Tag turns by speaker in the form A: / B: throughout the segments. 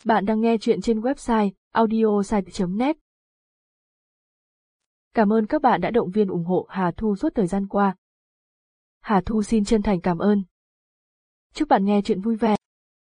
A: Bạn đang nghe chuyện trên website audiosite.net. Cảm ơn các bạn đã động viên ủng hộ Hà Thu suốt thời gian qua. Hà Thu xin chân thành cảm ơn. Chúc bạn nghe chuyện vui vẻ.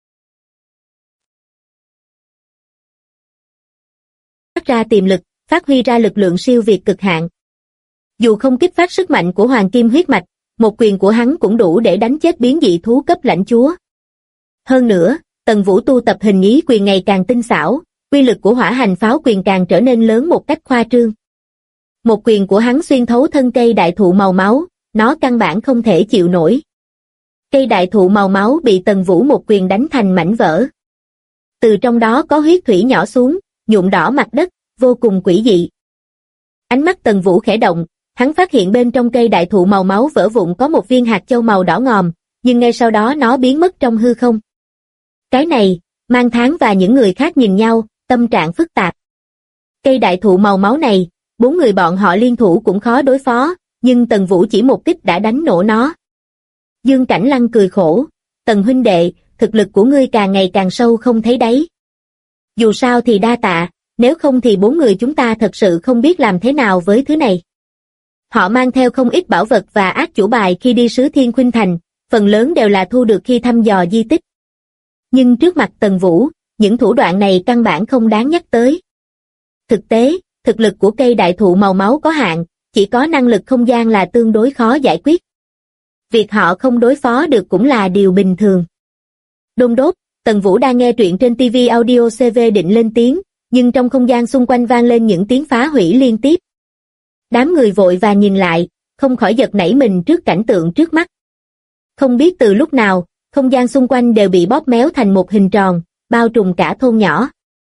B: Phát ra tiềm lực, phát huy ra lực lượng siêu việt cực hạn. Dù không kích phát sức mạnh của hoàng kim huyết mạch, một quyền của hắn cũng đủ để đánh chết biến dị thú cấp lãnh chúa. Hơn nữa, Tần Vũ tu tập hình ý quyền ngày càng tinh xảo, uy lực của hỏa hành pháo quyền càng trở nên lớn một cách khoa trương. Một quyền của hắn xuyên thấu thân cây đại thụ màu máu, nó căn bản không thể chịu nổi. Cây đại thụ màu máu bị Tần Vũ một quyền đánh thành mảnh vỡ. Từ trong đó có huyết thủy nhỏ xuống, nhuộm đỏ mặt đất, vô cùng quỷ dị. Ánh mắt Tần Vũ khẽ động, hắn phát hiện bên trong cây đại thụ màu máu vỡ vụn có một viên hạt châu màu đỏ ngòm, nhưng ngay sau đó nó biến mất trong hư không. Cái này, Mang Tháng và những người khác nhìn nhau, tâm trạng phức tạp. Cây đại thụ màu máu này, 4 người bọn họ liên thủ cũng khó đối phó, nhưng Tần Vũ chỉ một kích đã đánh nổ nó. Dương Cảnh Lăng cười khổ, Tần huynh đệ, thực lực của ngươi càng ngày càng sâu không thấy đáy. Dù sao thì đa tạ, nếu không thì 4 người chúng ta thật sự không biết làm thế nào với thứ này. Họ mang theo không ít bảo vật và ác chủ bài khi đi Sứ Thiên Khuynh Thành, phần lớn đều là thu được khi thăm dò di tích. Nhưng trước mặt Tần Vũ, những thủ đoạn này căn bản không đáng nhắc tới. Thực tế, thực lực của cây đại thụ màu máu có hạn, chỉ có năng lực không gian là tương đối khó giải quyết. Việc họ không đối phó được cũng là điều bình thường. Đôn đốt, Tần Vũ đang nghe truyện trên TV Audio CV định lên tiếng, nhưng trong không gian xung quanh vang lên những tiếng phá hủy liên tiếp. Đám người vội và nhìn lại, không khỏi giật nảy mình trước cảnh tượng trước mắt. Không biết từ lúc nào, không gian xung quanh đều bị bóp méo thành một hình tròn, bao trùm cả thôn nhỏ.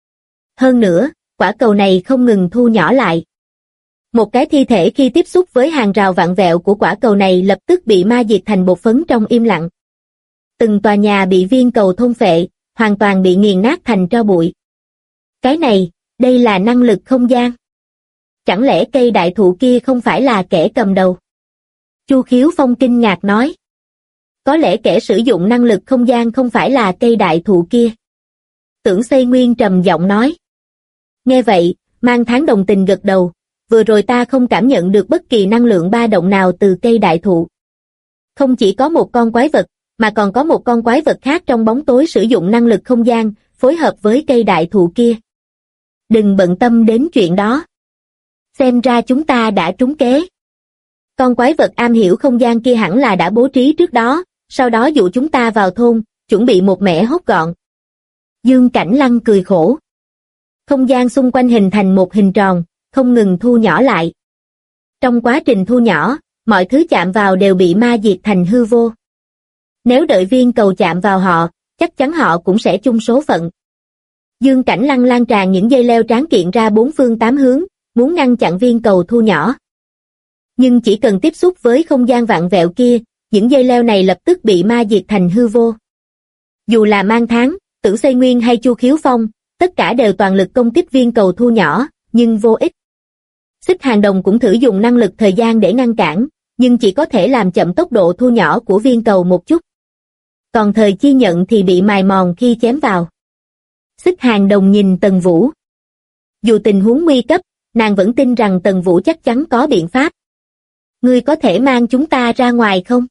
B: Hơn nữa, quả cầu này không ngừng thu nhỏ lại. Một cái thi thể khi tiếp xúc với hàng rào vặn vẹo của quả cầu này lập tức bị ma diệt thành bột phấn trong im lặng. Từng tòa nhà bị viên cầu thôn phệ, hoàn toàn bị nghiền nát thành tro bụi. Cái này, đây là năng lực không gian. Chẳng lẽ cây đại thụ kia không phải là kẻ cầm đầu? Chu Khiếu Phong kinh ngạc nói. Có lẽ kẻ sử dụng năng lực không gian không phải là cây đại thụ kia. Tưởng Xây Nguyên trầm giọng nói. Nghe vậy, Mang Tháng đồng tình gật đầu, vừa rồi ta không cảm nhận được bất kỳ năng lượng ba động nào từ cây đại thụ. Không chỉ có một con quái vật, mà còn có một con quái vật khác trong bóng tối sử dụng năng lực không gian, phối hợp với cây đại thụ kia. Đừng bận tâm đến chuyện đó. Xem ra chúng ta đã trúng kế. Con quái vật am hiểu không gian kia hẳn là đã bố trí trước đó, sau đó dụ chúng ta vào thôn, chuẩn bị một mẻ hốt gọn. Dương Cảnh Lăng cười khổ. Không gian xung quanh hình thành một hình tròn, không ngừng thu nhỏ lại. Trong quá trình thu nhỏ, mọi thứ chạm vào đều bị ma diệt thành hư vô. Nếu đợi viên cầu chạm vào họ, chắc chắn họ cũng sẽ chung số phận. Dương Cảnh Lăng lan tràn những dây leo tráng kiện ra 4 phương 8 hướng, muốn ngăn chặn viên cầu thu nhỏ. Nhưng chỉ cần tiếp xúc với không gian vặn vẹo kia, những dây leo này lập tức bị ma diệt thành hư vô. Dù là Mang Tháng, Tưởng Xây Nguyên hay Chu Khiếu Phong, tất cả đều toàn lực công kích viên cầu thu nhỏ, nhưng vô ích. Xích Hàng Đồng cũng thử dùng năng lực thời gian để ngăn cản, nhưng chỉ có thể làm chậm tốc độ thu nhỏ của viên cầu một chút. Còn Thời Chi Nhận thì bị mài mòn khi chém vào. Xích Hàng Đồng nhìn Tần Vũ. Dù tình huống nguy cấp, nàng vẫn tin rằng Tần Vũ chắc chắn có biện pháp. Ngươi có thể mang chúng ta ra ngoài không?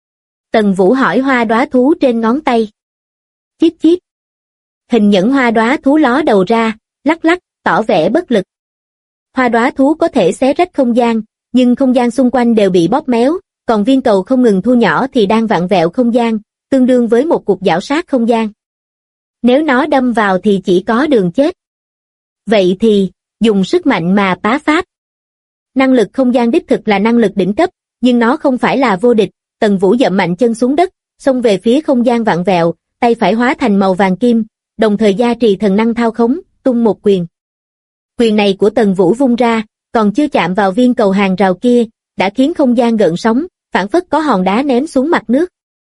B: Tần Vũ hỏi hoa đóa thú trên ngón tay. Chíp chíp. Hình nhẫn hoa đóa thú ló đầu ra, lắc lắc, tỏ vẻ bất lực. Hoa đóa thú có thể xé rách không gian, nhưng không gian xung quanh đều bị bóp méo, còn viên cầu không ngừng thu nhỏ thì đang vặn vẹo không gian, tương đương với một cuộc giảo sát không gian. Nếu nó đâm vào thì chỉ có đường chết. Vậy thì, dùng sức mạnh mà phá pháp. Năng lực không gian đích thực là năng lực đỉnh cấp, nhưng nó không phải là vô địch. Tần Vũ dậm mạnh chân xuống đất, xông về phía không gian vặn vẹo, tay phải hóa thành màu vàng kim, đồng thời gia trì thần năng thao khống, tung một quyền. Quyền này của Tần Vũ vung ra, còn chưa chạm vào viên cầu hàng rào kia, đã khiến không gian gợn sóng, phảng phất có hòn đá ném xuống mặt nước.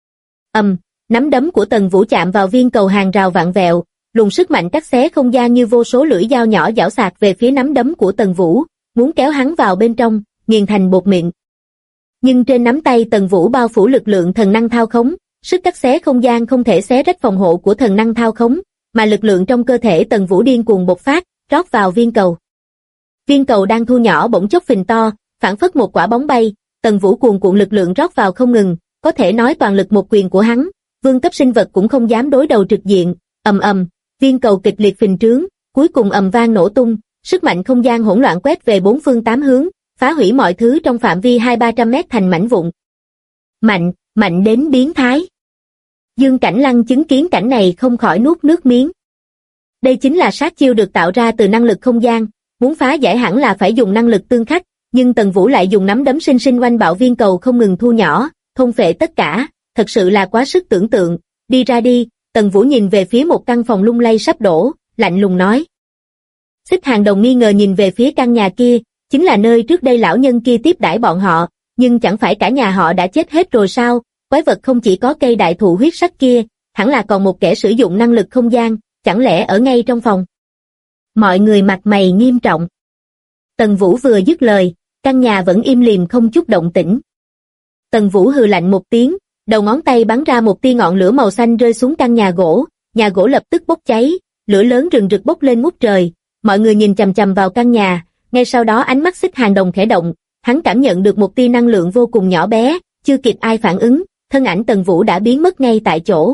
B: Nắm đấm của Tần Vũ chạm vào viên cầu hàng rào vặn vẹo, luồng sức mạnh cắt xé không gian như vô số lưỡi dao nhỏ giảo xạc về phía nắm đấm của Tần Vũ, muốn kéo hắn vào bên trong, nghiền thành bột mịn. Nhưng trên nắm tay Tần Vũ bao phủ lực lượng thần năng thao khống, sức cắt xé không gian không thể xé rách phòng hộ của thần năng thao khống, mà lực lượng trong cơ thể Tần Vũ điên cuồng bộc phát, rót vào viên cầu. Viên cầu đang thu nhỏ bỗng chốc phình to, phảng phất một quả bóng bay, Tần Vũ cuồn cuộn lực lượng rót vào không ngừng, có thể nói toàn lực một quyền của hắn, vương cấp sinh vật cũng không dám đối đầu trực diện, ầm ầm, viên cầu kịch liệt phình trướng, cuối cùng ầm vang nổ tung, sức mạnh không gian hỗn loạn quét về bốn phương tám hướng, phá hủy mọi thứ trong phạm vi 200-300 mét thành mảnh vụn. Mạnh, mạnh đến biến thái. Dương Cảnh Lăng chứng kiến cảnh này không khỏi nuốt nước miếng. Đây chính là sát chiêu được tạo ra từ năng lực không gian, muốn phá giải hẳn là phải dùng năng lực tương khắc, nhưng Tần Vũ lại dùng nắm đấm sinh sinh oanh bạo viên cầu không ngừng thu nhỏ, thôn phệ tất cả, thật sự là quá sức tưởng tượng. Đi ra đi, Tần Vũ nhìn về phía một căn phòng lung lay sắp đổ, lạnh lùng nói. Xích Hàng Đồng nghi ngờ nhìn về phía căn nhà kia, chính là nơi trước đây lão nhân kia tiếp đãi bọn họ, nhưng chẳng phải cả nhà họ đã chết hết rồi sao? Quái vật không chỉ có cây đại thụ huyết sắc kia, hẳn là còn một kẻ sử dụng năng lực không gian, chẳng lẽ ở ngay trong phòng? Mọi người mặt mày nghiêm trọng. Tần Vũ vừa dứt lời, căn nhà vẫn im lìm không chút động tĩnh. Tần Vũ hừ lạnh một tiếng, đầu ngón tay bắn ra một tia ngọn lửa màu xanh rơi xuống căn nhà gỗ lập tức bốc cháy, lửa lớn rừng rực bốc lên ngút trời, mọi người nhìn chằm chằm vào căn nhà, ngay sau đó ánh mắt Xích Hàng Đồng khẽ động, hắn cảm nhận được một tia năng lượng vô cùng nhỏ bé, chưa kịp ai phản ứng, thân ảnh Tần Vũ đã biến mất ngay tại chỗ.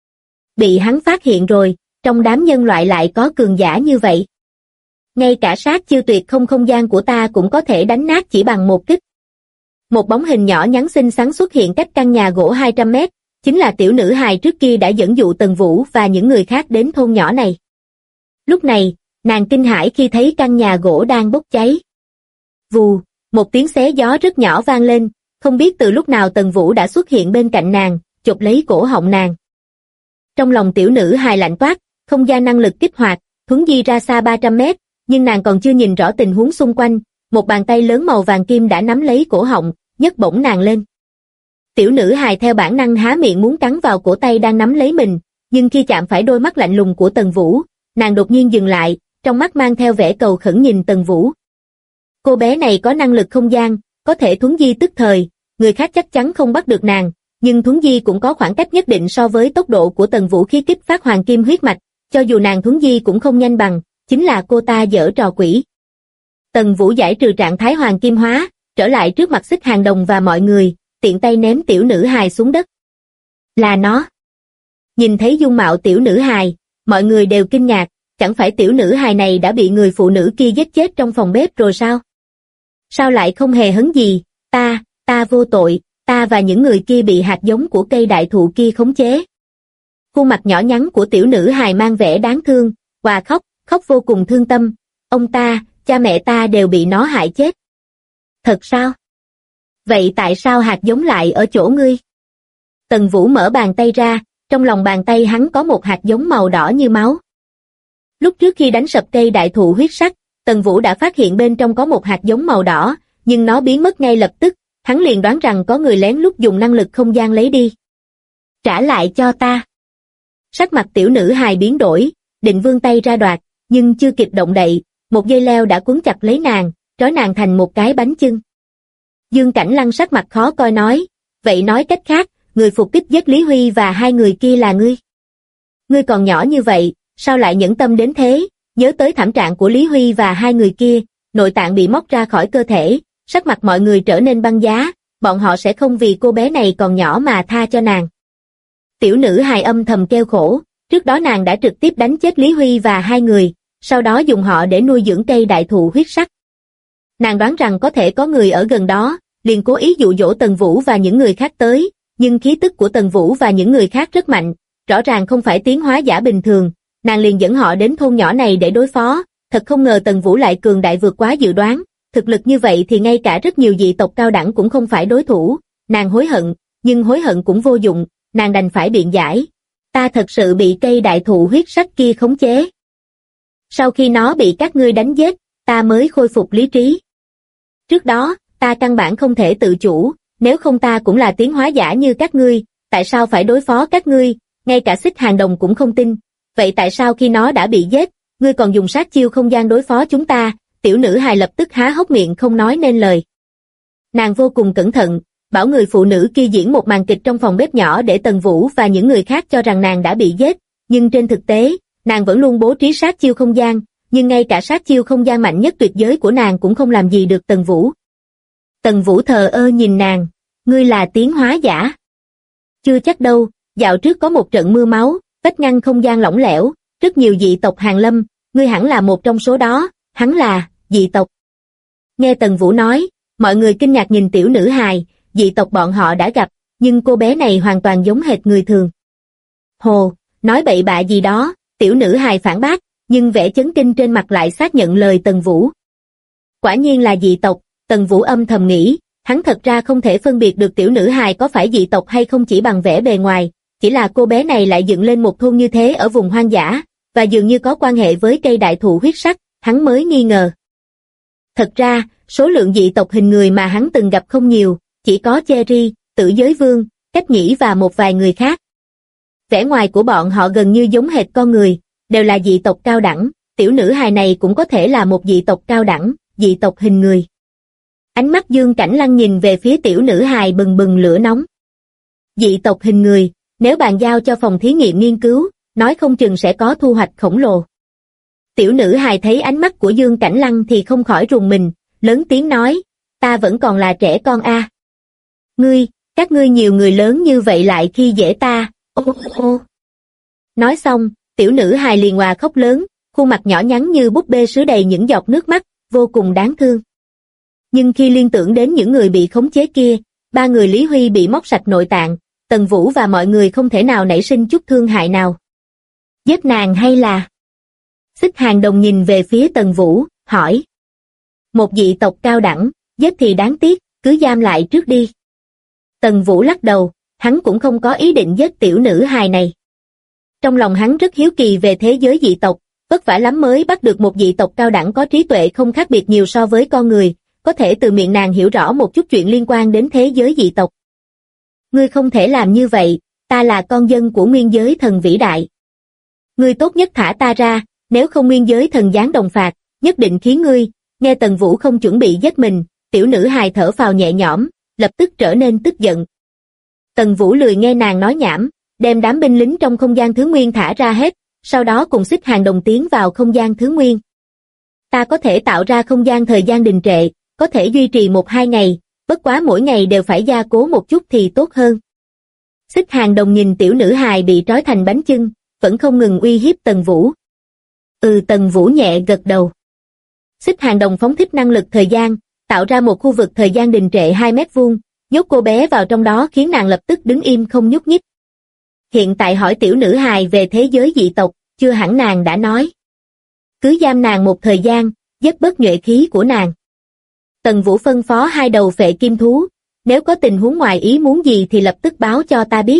B: Bị hắn phát hiện rồi, trong đám nhân loại lại có cường giả như vậy. Ngay cả sát chiêu tuyệt không gian của ta cũng có thể đánh nát chỉ bằng một kích. Một bóng hình nhỏ nhắn xinh xắn xuất hiện cách căn nhà gỗ 200 mét, chính là tiểu nữ hài trước kia đã dẫn dụ Tần Vũ và những người khác đến thôn nhỏ này. Lúc này, nàng kinh hãi khi thấy căn nhà gỗ đang bốc cháy. Vù, một tiếng xé gió rất nhỏ vang lên, không biết từ lúc nào Tần Vũ đã xuất hiện bên cạnh nàng, chộp lấy cổ họng nàng. Trong lòng tiểu nữ hài lạnh toát, không gian năng lực kích hoạt, thuấn di ra xa 300 mét, nhưng nàng còn chưa nhìn rõ tình huống xung quanh, một bàn tay lớn màu vàng kim đã nắm lấy cổ họng, nhấc bổng nàng lên. Tiểu nữ hài theo bản năng há miệng muốn cắn vào cổ tay đang nắm lấy mình, nhưng khi chạm phải đôi mắt lạnh lùng của Tần Vũ, nàng đột nhiên dừng lại, trong mắt mang theo vẻ cầu khẩn nhìn Tần Vũ. Cô bé này có năng lực không gian, có thể thuấn di tức thời, người khác chắc chắn không bắt được nàng, nhưng thuấn di cũng có khoảng cách nhất định so với tốc độ của Tần Vũ khi kích phát hoàng kim huyết mạch, cho dù nàng thuấn di cũng không nhanh bằng, chính là cô ta giở trò quỷ. Tần Vũ giải trừ trạng thái hoàng kim hóa, trở lại trước mặt Xích Hàng Đồng và mọi người, tiện tay ném tiểu nữ hài xuống đất. Là nó. Nhìn thấy dung mạo tiểu nữ hài, mọi người đều kinh ngạc, chẳng phải tiểu nữ hài này đã bị người phụ nữ kia giết chết trong phòng bếp rồi sao? Sao lại không hề hấn gì, ta vô tội, ta và những người kia bị hạt giống của cây đại thụ kia khống chế. Khuôn mặt nhỏ nhắn của tiểu nữ hài mang vẻ đáng thương, và khóc vô cùng thương tâm, ông ta, cha mẹ ta đều bị nó hại chết. Thật sao? Vậy tại sao hạt giống lại ở chỗ ngươi? Tần Vũ mở bàn tay ra, trong lòng bàn tay hắn có một hạt giống màu đỏ như máu. Lúc trước khi đánh sập cây đại thụ huyết sắc, Tần Vũ đã phát hiện bên trong có một hạt giống màu đỏ, nhưng nó biến mất ngay lập tức, hắn liền đoán rằng có người lén lút dùng năng lực không gian lấy đi. Trả lại cho ta. Sắc mặt tiểu nữ hài biến đổi, định vươn tay ra đoạt, nhưng chưa kịp động đậy, một dây leo đã quấn chặt lấy nàng, trói nàng thành một cái bánh chưng. Dương Cảnh Lăng sắc mặt khó coi nói, vậy nói cách khác, người phục kích giết Lý Huy và hai người kia là ngươi. Ngươi còn nhỏ như vậy, sao lại nhẫn tâm đến thế? Nhớ tới thảm trạng của Lý Huy và hai người kia, nội tạng bị móc ra khỏi cơ thể, sắc mặt mọi người trở nên băng giá, bọn họ sẽ không vì cô bé này còn nhỏ mà tha cho nàng. Tiểu nữ hài âm thầm kêu khổ, trước đó nàng đã trực tiếp đánh chết Lý Huy và hai người, sau đó dùng họ để nuôi dưỡng cây đại thụ huyết sắc. Nàng đoán rằng có thể có người ở gần đó, liền cố ý dụ dỗ Tần Vũ và những người khác tới, nhưng khí tức của Tần Vũ và những người khác rất mạnh, rõ ràng không phải tiến hóa giả bình thường, nàng liền dẫn họ đến thôn nhỏ này để đối phó, thật không ngờ Tần Vũ lại cường đại vượt quá dự đoán, thực lực như vậy thì ngay cả rất nhiều dị tộc cao đẳng cũng không phải đối thủ, nàng hối hận, nhưng hối hận cũng vô dụng, nàng đành phải biện giải, ta thật sự bị cây đại thụ huyết sắc kia khống chế. Sau khi nó bị các ngươi đánh giết, ta mới khôi phục lý trí. Trước đó, ta căn bản không thể tự chủ, nếu không ta cũng là tiến hóa giả như các ngươi, tại sao phải đối phó các ngươi, ngay cả Xích Hàng Đồng cũng không tin. Vậy tại sao khi nó đã bị giết, ngươi còn dùng sát chiêu không gian đối phó chúng ta? Tiểu nữ hài lập tức há hốc miệng không nói nên lời. Nàng vô cùng cẩn thận, bảo người phụ nữ kia diễn một màn kịch trong phòng bếp nhỏ để Tần Vũ và những người khác cho rằng nàng đã bị giết, nhưng trên thực tế, nàng vẫn luôn bố trí sát chiêu không gian, nhưng ngay cả sát chiêu không gian mạnh nhất tuyệt giới của nàng cũng không làm gì được Tần Vũ. Tần Vũ thờ ơ nhìn nàng, ngươi là tiến hóa giả. Chưa chắc đâu, dạo trước có một trận mưa máu, vách ngăn không gian lỏng lẻo, rất nhiều dị tộc hàng lâm, ngươi hẳn là một trong số đó, hắn là dị tộc. Nghe Tần Vũ nói, mọi người kinh ngạc nhìn tiểu nữ hài, dị tộc bọn họ đã gặp, nhưng cô bé này hoàn toàn giống hệt người thường. Hồ, nói bậy bạ gì đó, tiểu nữ hài phản bác, nhưng vẻ chấn kinh trên mặt lại xác nhận lời Tần Vũ. Quả nhiên là dị tộc, Tần Vũ âm thầm nghĩ, hắn thật ra không thể phân biệt được tiểu nữ hài có phải dị tộc hay không chỉ bằng vẻ bề ngoài, chỉ là cô bé này lại dựng lên một thôn như thế ở vùng hoang dã, và dường như có quan hệ với cây đại thụ huyết sắc, hắn mới nghi ngờ. Thật ra, số lượng dị tộc hình người mà hắn từng gặp không nhiều, chỉ có Cherry, Tử Giới Vương, Cách Nhĩ và một vài người khác. Vẻ ngoài của bọn họ gần như giống hệt con người, đều là dị tộc cao đẳng, tiểu nữ hài này cũng có thể là một dị tộc cao đẳng, dị tộc hình người. Ánh mắt Dương Cảnh Lăng nhìn về phía tiểu nữ hài bừng bừng lửa nóng. Dị tộc hình người, nếu bàn giao cho phòng thí nghiệm nghiên cứu, nói không chừng sẽ có thu hoạch khổng lồ. Tiểu nữ hài thấy ánh mắt của Dương Cảnh Lăng thì không khỏi rùng mình, lớn tiếng nói, ta vẫn còn là trẻ con a. Các ngươi nhiều người lớn như vậy lại khi dễ ta, ô. Nói xong, tiểu nữ hài liền òa khóc lớn, khuôn mặt nhỏ nhắn như búp bê sứ đầy những giọt nước mắt, vô cùng đáng thương. Nhưng khi liên tưởng đến những người bị khống chế kia, ba người Lý Huy bị móc sạch nội tạng, Tần Vũ và mọi người không thể nào nảy sinh chút thương hại nào. Giết nàng hay là... Xích Hàng Đồng nhìn về phía Tần Vũ, hỏi. Một dị tộc cao đẳng, giết thì đáng tiếc, cứ giam lại trước đi. Tần Vũ lắc đầu, hắn cũng không có ý định giết tiểu nữ hài này. Trong lòng hắn rất hiếu kỳ về thế giới dị tộc, vất vả lắm mới bắt được một dị tộc cao đẳng có trí tuệ không khác biệt nhiều so với con người, có thể từ miệng nàng hiểu rõ một chút chuyện liên quan đến thế giới dị tộc. Ngươi không thể làm như vậy, ta là con dân của nguyên giới thần vĩ đại. Ngươi tốt nhất thả ta ra, nếu không nguyên giới thần giáng đồng phạt, nhất định khiến ngươi. Nghe Tần Vũ không chuẩn bị giết mình, tiểu nữ hài thở phào nhẹ nhõm, lập tức trở nên tức giận. Tần Vũ lười nghe nàng nói nhảm, đem đám binh lính trong không gian thứ nguyên thả ra hết, sau đó cùng Xích Hàng Đồng tiến vào không gian thứ nguyên. Ta có thể tạo ra không gian thời gian đình trệ, có thể duy trì 1-2 ngày, bất quá mỗi ngày đều phải gia cố một chút thì tốt hơn. Xích Hàng Đồng nhìn tiểu nữ hài bị trói thành bánh chưng, vẫn không ngừng uy hiếp Tần Vũ. Tần Vũ nhẹ gật đầu. Xích Hàng Đồng phóng thích năng lực thời gian, tạo ra một khu vực thời gian đình trệ 2 mét vuông, nhốt cô bé vào trong đó khiến nàng lập tức đứng im không nhúc nhích. Hiện tại hỏi tiểu nữ hài về thế giới dị tộc, chưa hẳn nàng đã nói. Cứ giam nàng một thời gian, giết bớt nhuệ khí của nàng. Tần Vũ phân phó 2 đầu phệ kim thú, nếu có tình huống ngoài ý muốn gì thì lập tức báo cho ta biết.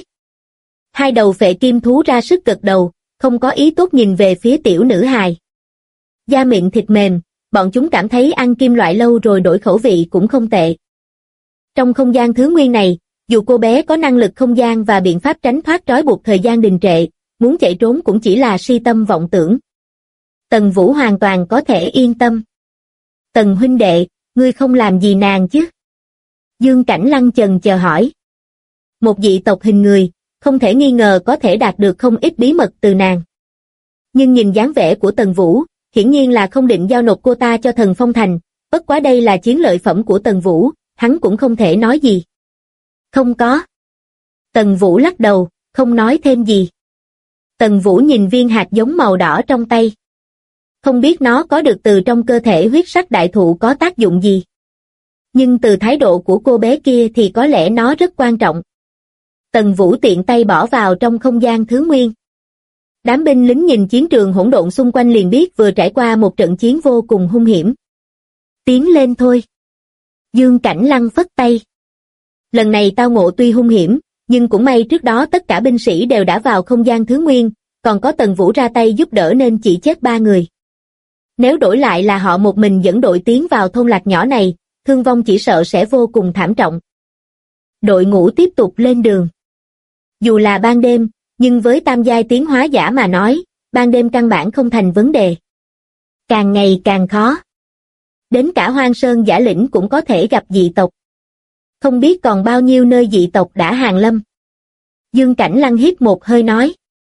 B: 2 đầu phệ kim thú ra sức gật đầu, không có ý tốt nhìn về phía tiểu nữ hài. Da miệng thịt mềm, bọn chúng cảm thấy ăn kim loại lâu rồi đổi khẩu vị cũng không tệ. Trong không gian thứ nguyên này, dù cô bé có năng lực không gian và biện pháp tránh thoát trói buộc thời gian đình trệ, muốn chạy trốn cũng chỉ là si tâm vọng tưởng. Tần Vũ hoàn toàn có thể yên tâm. Tần huynh đệ, ngươi không làm gì nàng chứ? Dương Cảnh Lăng chần chờ hỏi. Một dị tộc hình người, không thể nghi ngờ có thể đạt được không ít bí mật từ nàng. Nhưng nhìn dáng vẻ của Tần Vũ, hiển nhiên là không định giao nộp cô ta cho Thần Phong Thành, bất quá đây là chiến lợi phẩm của Tần Vũ, hắn cũng không thể nói gì. Không có. Tần Vũ lắc đầu, không nói thêm gì. Tần Vũ nhìn viên hạt giống màu đỏ trong tay. Không biết nó có được từ trong cơ thể huyết sắc đại thụ có tác dụng gì. Nhưng từ thái độ của cô bé kia thì có lẽ nó rất quan trọng. Tần Vũ tiện tay bỏ vào trong không gian thứ nguyên. Đám binh lính nhìn chiến trường hỗn độn xung quanh liền biết vừa trải qua một trận chiến vô cùng hung hiểm. Tiến lên thôi. Dương Cảnh Lăng phất tay. Lần này tao ngộ tuy hung hiểm, nhưng cũng may trước đó tất cả binh sĩ đều đã vào không gian thứ nguyên, còn có Tần Vũ ra tay giúp đỡ nên chỉ chết 3 người. Nếu đổi lại là họ một mình dẫn đội tiến vào thôn lạc nhỏ này, thương vong chỉ sợ sẽ vô cùng thảm trọng. Đội ngũ tiếp tục lên đường. Dù là ban đêm, nhưng với tam giai tiến hóa giả mà nói, ban đêm căn bản không thành vấn đề. Càng ngày càng khó. Đến cả Hoang Sơn Giả Lĩnh cũng có thể gặp dị tộc. Không biết còn bao nhiêu nơi dị tộc đã hàng lâm. Dương Cảnh Lăng hít một hơi nói.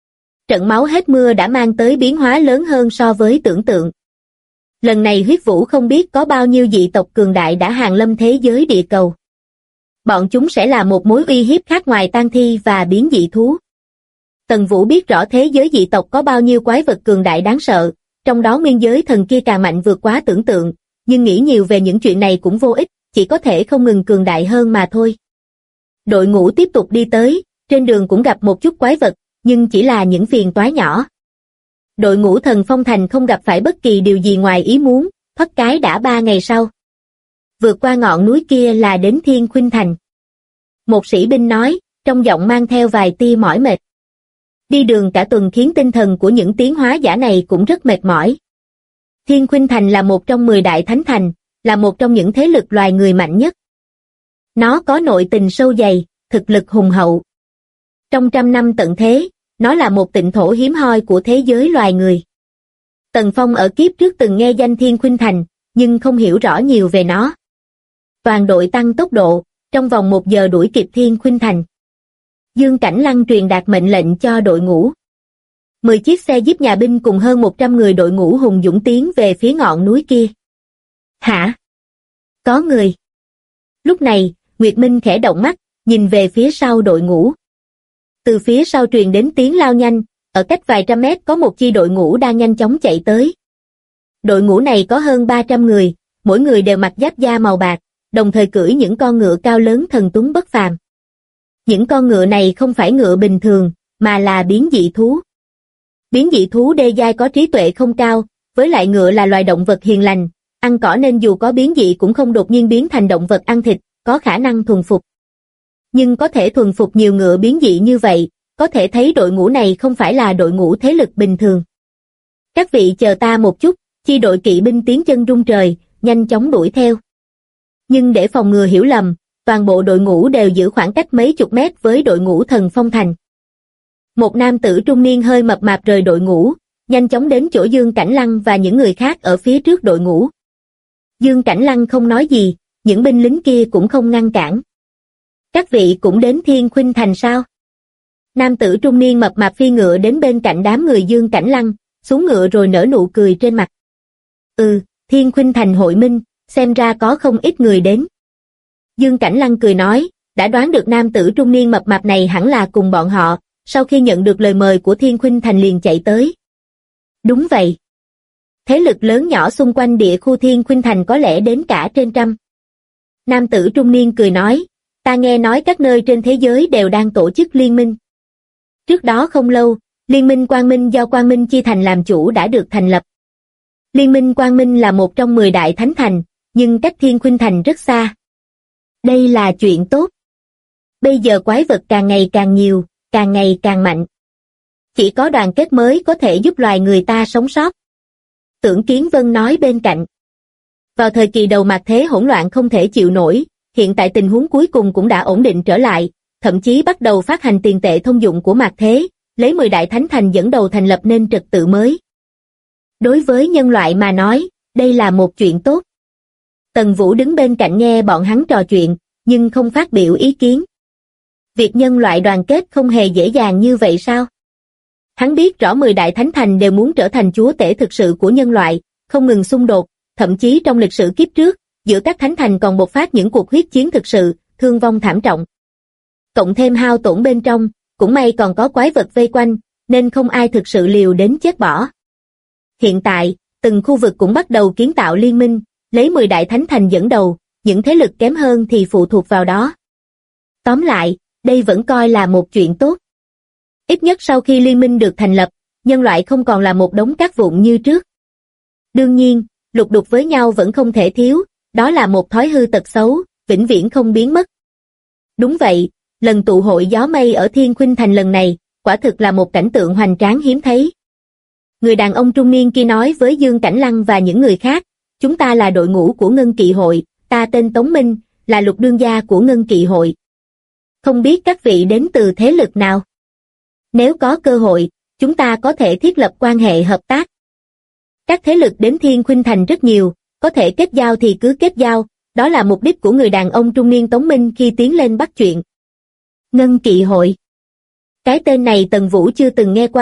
B: Trận máu hết mưa đã mang tới biến hóa lớn hơn so với tưởng tượng. Lần này huyết vũ không biết có bao nhiêu dị tộc cường đại đã hàng lâm thế giới địa cầu. Bọn chúng sẽ là một mối uy hiếp khác ngoài tang thi và biến dị thú. Tần Vũ biết rõ thế giới dị tộc có bao nhiêu quái vật cường đại đáng sợ, trong đó nguyên giới thần kia càng mạnh vượt quá tưởng tượng, nhưng nghĩ nhiều về những chuyện này cũng vô ích, chỉ có thể không ngừng cường đại hơn mà thôi. Đội ngũ tiếp tục đi tới, trên đường cũng gặp một chút quái vật, nhưng chỉ là những phiền toái nhỏ. Đội ngũ Thần Phong Thành không gặp phải bất kỳ điều gì ngoài ý muốn, thoát cái đã 3 ngày sau. Vượt qua ngọn núi kia là đến Thiên Khuynh Thành. Một sĩ binh nói, trong giọng mang theo vài tia mỏi mệt. Đi đường cả tuần khiến tinh thần của những tiến hóa giả này cũng rất mệt mỏi. Thiên Khuynh Thành là một trong 10 đại thánh thành, là một trong những thế lực loài người mạnh nhất. Nó có nội tình sâu dày, thực lực hùng hậu. Trong 100 năm tận thế, nó là một tịnh thổ hiếm hoi của thế giới loài người. Tần Phong ở kiếp trước từng nghe danh Thiên Khuynh Thành, nhưng không hiểu rõ nhiều về nó. Toàn đội tăng tốc độ, trong vòng 1 giờ đuổi kịp Thiên Khuynh Thành. Dương Cảnh Lăng truyền đạt mệnh lệnh cho đội ngũ. 10 chiếc xe giúp nhà binh cùng hơn 100 người đội ngũ hùng dũng tiến về phía ngọn núi kia. Hả? Có người. Lúc này, Nguyệt Minh khẽ động mắt, nhìn về phía sau đội ngũ. Từ phía sau truyền đến tiếng lao nhanh, ở cách vài trăm mét có một chi đội ngũ đang nhanh chóng chạy tới. Đội ngũ này có hơn 300 người, mỗi người đều mặc giáp da màu bạc, đồng thời cưỡi những con ngựa cao lớn thần tuấn bất phàm. Những con ngựa này không phải ngựa bình thường, mà là biến dị thú. Biến dị thú đê giai có trí tuệ không cao, với lại ngựa là loài động vật hiền lành, ăn cỏ nên dù có biến dị cũng không đột nhiên biến thành động vật ăn thịt, có khả năng thuần phục. Nhưng có thể thuần phục nhiều ngựa biến dị như vậy, có thể thấy đội ngũ này không phải là đội ngũ thế lực bình thường. Các vị chờ ta một chút, chi đội kỵ binh tiến chân rung trời, nhanh chóng đuổi theo. Nhưng để phòng ngừa hiểu lầm, toàn bộ đội ngũ đều giữ khoảng cách mấy chục mét với đội ngũ Thần Phong Thành. Một nam tử trung niên hơi mập mạp rời đội ngũ, nhanh chóng đến chỗ Dương Cảnh Lăng và những người khác ở phía trước đội ngũ. Dương Cảnh Lăng không nói gì, những binh lính kia cũng không ngăn cản. Các vị cũng đến Thiên Khuynh Thành sao? Nam tử trung niên mập mạp phi ngựa đến bên cạnh đám người Dương Cảnh Lăng, xuống ngựa rồi nở nụ cười trên mặt. Thiên Khuynh Thành hội minh, xem ra có không ít người đến. Dương Cảnh Lăng cười nói, đã đoán được nam tử trung niên mập mạp này hẳn là cùng bọn họ, sau khi nhận được lời mời của Thiên Khuynh Thành liền chạy tới. Đúng vậy. Thế lực lớn nhỏ xung quanh địa khu Thiên Khuynh Thành có lẽ đến cả trên 100. Nam tử trung niên cười nói, ta nghe nói các nơi trên thế giới đều đang tổ chức liên minh. Trước đó không lâu, Liên minh Quang Minh do Quang Minh Chi Thành làm chủ đã được thành lập. Liên minh Quang Minh là một trong 10 đại thánh thành, nhưng cách Thiên Khuynh Thành rất xa. Đây là chuyện tốt. Bây giờ quái vật càng ngày càng nhiều, càng ngày càng mạnh. Chỉ có đoàn kết mới có thể giúp loài người ta sống sót. Tưởng Kiến Vân nói bên cạnh. Vào thời kỳ đầu mạt thế hỗn loạn không thể chịu nổi, hiện tại tình huống cuối cùng cũng đã ổn định trở lại, thậm chí bắt đầu phát hành tiền tệ thông dụng của mạt thế, lấy 10 đại thánh thành dẫn đầu thành lập nên trật tự mới. Đối với nhân loại mà nói, đây là một chuyện tốt. Tần Vũ đứng bên cạnh nghe bọn hắn trò chuyện, nhưng không phát biểu ý kiến. Việc nhân loại đoàn kết không hề dễ dàng như vậy sao? Hắn biết rõ 10 đại thánh thành đều muốn trở thành chúa tể thực sự của nhân loại, không ngừng xung đột, thậm chí trong lịch sử kiếp trước, giữa các thánh thành còn bộc phát những cuộc huyết chiến thực sự, thương vong thảm trọng. Cộng thêm hao tổn bên trong, cũng may còn có quái vật vây quanh, nên không ai thực sự liều đến chết bỏ. Hiện tại, từng khu vực cũng bắt đầu kiến tạo liên minh, lấy 10 đại thánh thành dẫn đầu, những thế lực kém hơn thì phụ thuộc vào đó. Tóm lại, đây vẫn coi là một chuyện tốt. Ít nhất sau khi liên minh được thành lập, nhân loại không còn là một đống cát vụn như trước. Đương nhiên, lục đục với nhau vẫn không thể thiếu, đó là một thói hư tật xấu, vĩnh viễn không biến mất. Đúng vậy, lần tụ hội gió mây ở Thiên Khuynh Thành lần này, quả thực là một cảnh tượng hoành tráng hiếm thấy. Người đàn ông trung niên kia nói với Dương Cảnh Lăng và những người khác, chúng ta là đội ngũ của Ngân Kỵ hội, ta tên Tống Minh, là lục đương gia của Ngân Kỵ hội. Không biết các vị đến từ thế lực nào? Nếu có cơ hội, chúng ta có thể thiết lập quan hệ hợp tác. Các thế lực đến Thiên Khuynh Thành rất nhiều, có thể kết giao thì cứ kết giao, đó là mục đích của người đàn ông trung niên Tống Minh khi tiến lên bắt chuyện. Ngân Kỵ hội. Cái tên này Tần Vũ chưa từng nghe qua,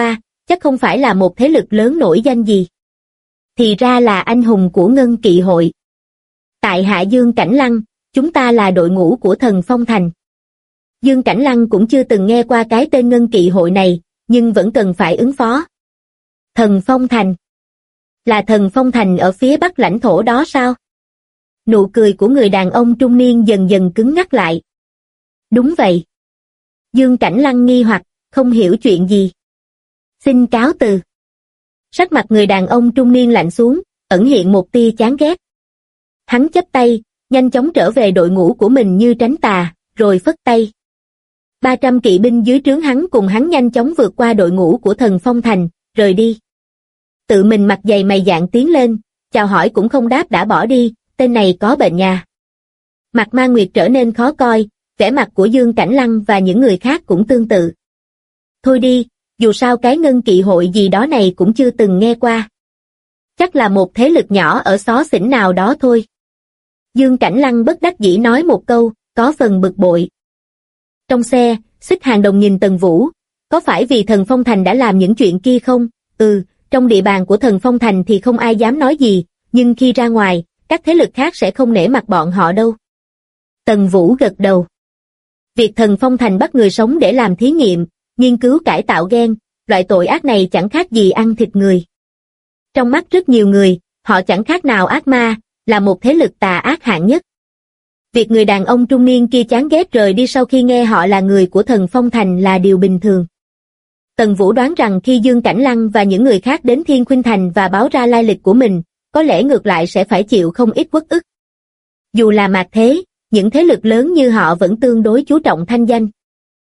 B: chắc không phải là một thế lực lớn nổi danh gì. Thì ra là anh hùng của Ngân Kỵ hội. Tại hạ Dương Cảnh Lăng, chúng ta là đội ngũ của Thần Phong Thành. Dương Cảnh Lăng cũng chưa từng nghe qua cái tên Ngân Kỵ hội này, nhưng vẫn cần phải ứng phó. Thần Phong Thành. Là Thần Phong Thành ở phía bắc lãnh thổ đó sao? Nụ cười của người đàn ông trung niên dần dần cứng ngắc lại. Đúng vậy. Dương Cảnh Lăng nghi hoặc, không hiểu chuyện gì. Xin cáo từ. Sắc mặt người đàn ông trung niên lạnh xuống, ẩn hiện một tia chán ghét. Hắn chắp tay, nhanh chóng trở về đội ngũ của mình như tránh tà, rồi phất tay. 300 kỵ binh dưới trướng hắn cùng hắn nhanh chóng vượt qua đội ngũ của Thần Phong Thành, rời đi. Tự mình mặt dày mày dạn tiến lên, chào hỏi cũng không đáp đã bỏ đi, tên này có bệnh nhà. Mặt Ma Nguyệt trở nên khó coi, vẻ mặt của Dương Cảnh Lăng và những người khác cũng tương tự. Thôi đi, dù sao cái Ngân Kỵ hội gì đó này cũng chưa từng nghe qua. Chắc là một thế lực nhỏ ở xó xỉnh nào đó thôi. Dương Cảnh Lăng bất đắc dĩ nói một câu, có phần bực bội. Trong xe, Xích Hàng Đồng nhìn Tần Vũ, có phải vì Thần Phong Thành đã làm những chuyện kia không? Trong địa bàn của Thần Phong Thành thì không ai dám nói gì, nhưng khi ra ngoài, các thế lực khác sẽ không nể mặt bọn họ đâu. Tần Vũ gật đầu. Việc Thần Phong Thành bắt người sống để làm thí nghiệm, nghiên cứu cải tạo gen, loại tội ác này chẳng khác gì ăn thịt người. Trong mắt rất nhiều người, họ chẳng khác nào ác ma, là một thế lực tà ác hạng nhất. Việc người đàn ông trung niên kia chán ghét rời đi sau khi nghe họ là người của Thần Phong Thành là điều bình thường. Tần Vũ đoán rằng khi Dương Cảnh Lăng và những người khác đến Thiên Khuynh Thành và báo ra lai lịch của mình, có lẽ ngược lại sẽ phải chịu không ít uất ức. Dù là mạt thế, những thế lực lớn như họ vẫn tương đối chú trọng thanh danh.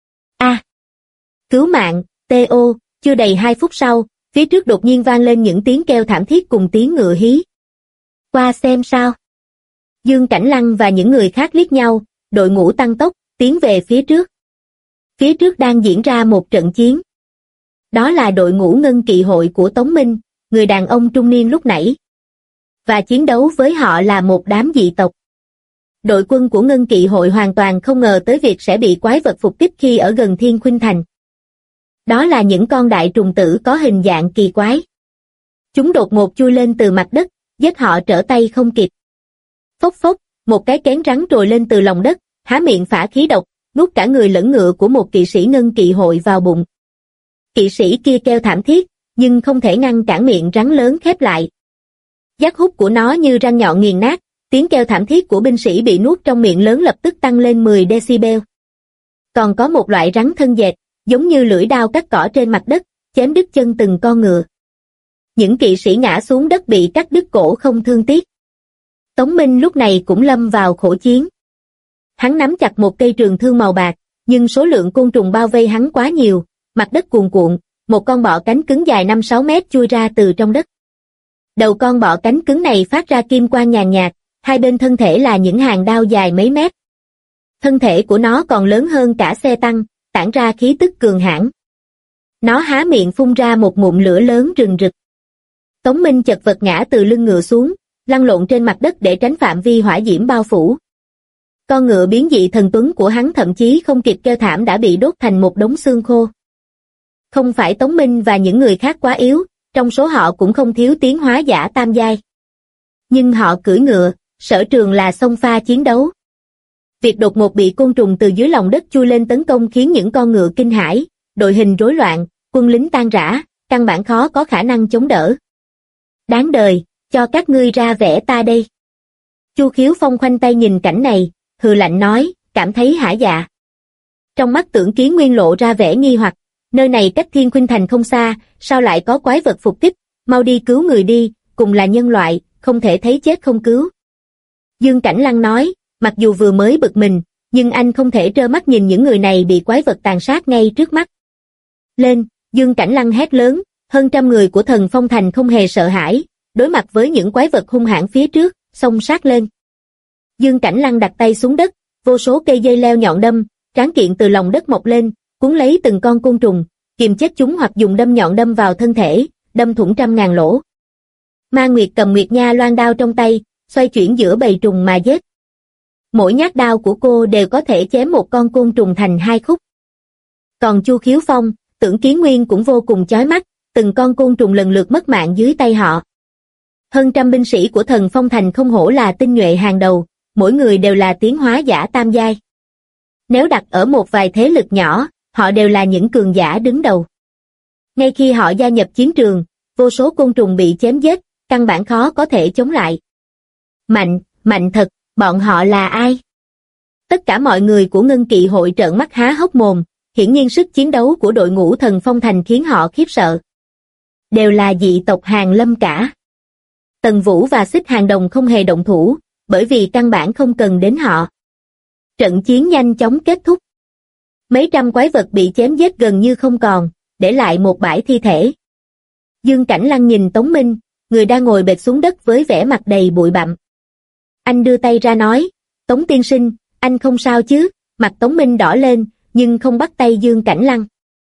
B: Cứu mạng, T.O. Chưa đầy 2 phút sau, phía trước đột nhiên vang lên những tiếng kêu thảm thiết cùng tiếng ngựa hí. Qua xem sao. Dương Cảnh Lăng và những người khác liếc nhau, đội ngũ tăng tốc, tiến về phía trước. Phía trước đang diễn ra một trận chiến. Đó là đội ngũ Ngân Kỵ hội của Tống Minh, người đàn ông trung niên lúc nãy. Và chiến đấu với họ là một đám dị tộc. Đội quân của Ngân Kỵ hội hoàn toàn không ngờ tới việc sẽ bị quái vật phục kích khi ở gần Thiên Khuynh Thành. Đó là những con đại trùng tử có hình dạng kỳ quái. Chúng đột ngột chui lên từ mặt đất, giết họ trở tay không kịp. Phốc phốc, một cái kén rắn trồi lên từ lòng đất, há miệng phả khí độc, nuốt cả người lẫn ngựa của một kỵ sĩ Ngân Kỵ hội vào bụng. Kỵ sĩ kia kêu thảm thiết, nhưng không thể ngăn cản miệng rắn lớn khép lại. Giác hút của nó như răng nhọn nghiền nát, tiếng kêu thảm thiết của binh sĩ bị nuốt trong miệng lớn lập tức tăng lên 10 decibel. Còn có một loại rắn thân dệt, giống như lưỡi đao cắt cỏ trên mặt đất, chém đứt chân từng con ngựa. Những kỵ sĩ ngã xuống đất bị cắt đứt cổ không thương tiếc. Tống Minh lúc này cũng lâm vào khổ chiến. Hắn nắm chặt một cây trường thương màu bạc, nhưng số lượng côn trùng bao vây hắn quá nhiều, mặt đất cuồn cuộn, một con bọ cánh cứng dài 5-6 mét chui ra từ trong đất. Đầu con bọ cánh cứng này phát ra kim quang nhàn nhạt, hai bên thân thể là những hàng đao dài mấy mét. Thân thể của nó còn lớn hơn cả xe tăng, tản ra khí tức cường hãn. Nó há miệng phun ra một ngụm lửa lớn rừng rực. Tống Minh chật vật ngã từ lưng ngựa xuống, lăn lộn trên mặt đất để tránh phạm vi hỏa diễm bao phủ. Con ngựa biến dị thần tuấn của hắn thậm chí không kịp kêu thảm đã bị đốt thành một đống xương khô. Không phải Tống Minh và những người khác quá yếu, trong số họ cũng không thiếu tiến hóa giả tam giai. Nhưng họ cưỡi ngựa, sở trường là xông pha chiến đấu. Việc đột ngột bị côn trùng từ dưới lòng đất chui lên tấn công khiến những con ngựa kinh hãi, đội hình rối loạn, quân lính tan rã, căn bản khó có khả năng chống đỡ. Đáng đời, cho các ngươi ra vẽ ta đây. Chu Khiếu Phong khoanh tay nhìn cảnh này, hừ lạnh nói, cảm thấy hả dạ. Trong mắt Tưởng Kiến Nguyên lộ ra vẻ nghi hoặc, nơi này cách Thiên Khuynh Thành không xa, sao lại có quái vật phục kích, mau đi cứu người đi, cùng là nhân loại, không thể thấy chết không cứu. Dương Cảnh Lăng nói, mặc dù vừa mới bực mình, nhưng anh không thể trơ mắt nhìn những người này bị quái vật tàn sát ngay trước mắt. Lên, Dương Cảnh Lăng hét lớn, hơn trăm người của Thần Phong Thành không hề sợ hãi, đối mặt với những quái vật hung hãn phía trước, xông sát lên. Dương Cảnh Lăng đặt tay xuống đất, vô số cây dây leo nhọn đâm, tráng kiện từ lòng đất mọc lên, cuốn lấy từng con côn trùng, kìm chết chúng hoặc dùng đâm nhọn đâm vào thân thể, đâm thủng trăm ngàn lỗ. Ma Nguyệt cầm Nguyệt Nha loan đao trong tay, xoay chuyển giữa bầy trùng mà giết. Mỗi nhát đao của cô đều có thể chém một con côn trùng thành 2 khúc. Còn Chu Khiếu Phong, Tưởng Kiến Nguyên cũng vô cùng chói mắt, từng con côn trùng lần lượt mất mạng dưới tay họ. Hơn trăm binh sĩ của Thần Phong Thành không hổ là tinh nhuệ hàng đầu, mỗi người đều là tiến hóa giả tam giai. Nếu đặt ở một vài thế lực nhỏ, họ đều là những cường giả đứng đầu. Ngay khi họ gia nhập chiến trường, vô số côn trùng bị chém giết, căn bản khó có thể chống lại. Mạnh thật, bọn họ là ai? Tất cả mọi người của Ngân Kỵ hội trợn mắt há hốc mồm, hiển nhiên sức chiến đấu của đội ngũ Thần Phong Thành khiến họ khiếp sợ. Đều là dị tộc Hàn Lâm cả. Tần Vũ và Xích Hàn Đồng không hề động thủ, bởi vì căn bản không cần đến họ. Trận chiến nhanh chóng kết thúc. Mấy trăm quái vật bị chém giết gần như không còn, để lại một bãi thi thể. Dương Cảnh Lăng nhìn Tống Minh, người đang ngồi bệt xuống đất với vẻ mặt đầy bụi bặm. Anh đưa tay ra nói, Tống tiên sinh, anh không sao chứ? Mặt Tống Minh đỏ lên, nhưng không bắt tay Dương Cảnh Lăng.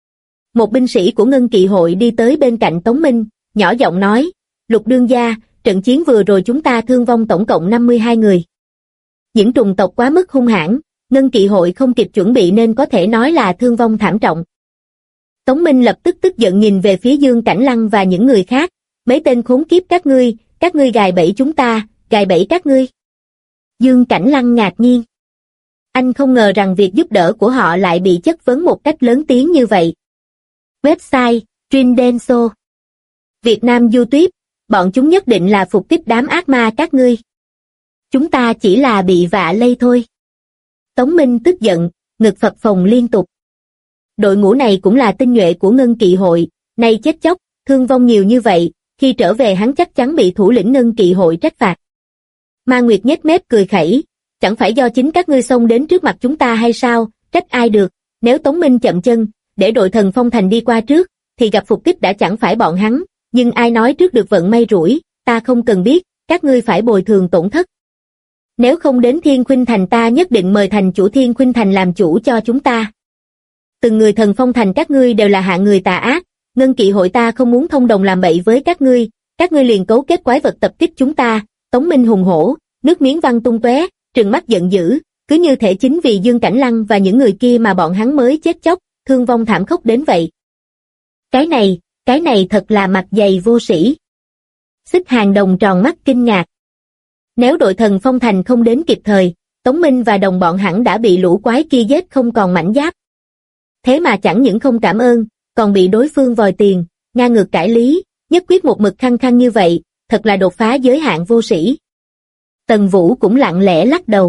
B: Một binh sĩ của Ngân Kỵ hội đi tới bên cạnh Tống Minh, nhỏ giọng nói, Lục đương gia, trận chiến vừa rồi chúng ta thương vong tổng cộng 52 người. Những trùng tộc quá mức hung hãn, Ngân Kỵ hội không kịp chuẩn bị nên có thể nói là thương vong thảm trọng. Tống Minh lập tức tức giận nhìn về phía Dương Cảnh Lăng và những người khác, mấy tên khốn kiếp các ngươi gài bẫy chúng ta, gài bẫy các ngươi. Dương Cảnh Lăng ngạc nhiên. Anh không ngờ rằng việc giúp đỡ của họ lại bị chất vấn một cách lớn tiếng như vậy. Website, Trindenso. Việt Nam YouTube, bọn chúng nhất định là phục kích đám ác ma các ngươi. Chúng ta chỉ là bị vạ lây thôi. Tống Minh tức giận, ngực phập phồng liên tục. Đội ngũ này cũng là tinh nhuệ của Ngân Kỵ hội, nay chết chóc, thương vong nhiều như vậy, khi trở về hắn chắc chắn bị thủ lĩnh Ngân Kỵ hội trách phạt. Ma Nguyệt nhếch mép cười khẩy, chẳng phải do chính các ngươi xông đến trước mặt chúng ta hay sao, trách ai được, nếu Tống Minh chậm chân, để đội Thần Phong Thành đi qua trước, thì gặp phục kích đã chẳng phải bọn hắn, nhưng ai nói trước được vận may rủi, ta không cần biết, các ngươi phải bồi thường tổn thất. Nếu không đến Thiên Khuynh Thành ta nhất định mời thành chủ Thiên Khuynh Thành làm chủ cho chúng ta. Từng người Thần Phong Thành các ngươi đều là hạng người tà ác, Ngân Kỵ hội ta không muốn thông đồng làm bậy với các ngươi liền cấu kết quái vật tập kích chúng ta. Tống Minh hùng hổ, nước miếng văng tung tóe, trừng mắt giận dữ, cứ như thể chính vì Dương Cảnh Lăng và những người kia mà bọn hắn mới chết chóc, thương vong thảm khốc đến vậy. Cái này thật là mặt dày vô sĩ. Xích Hàn Đồng tròn mắt kinh ngạc. Nếu đội Thần Phong Thành không đến kịp thời, Tống Minh và đồng bọn hẳn đã bị lũ quái kia giết không còn mảnh giáp. Thế mà chẳng những không cảm ơn, còn bị đối phương vòi tiền, ngang ngược cãi lý, nhất quyết một mực khăng khăng như vậy, thật là đột phá giới hạn vô sĩ. Tần Vũ cũng lặng lẽ lắc đầu.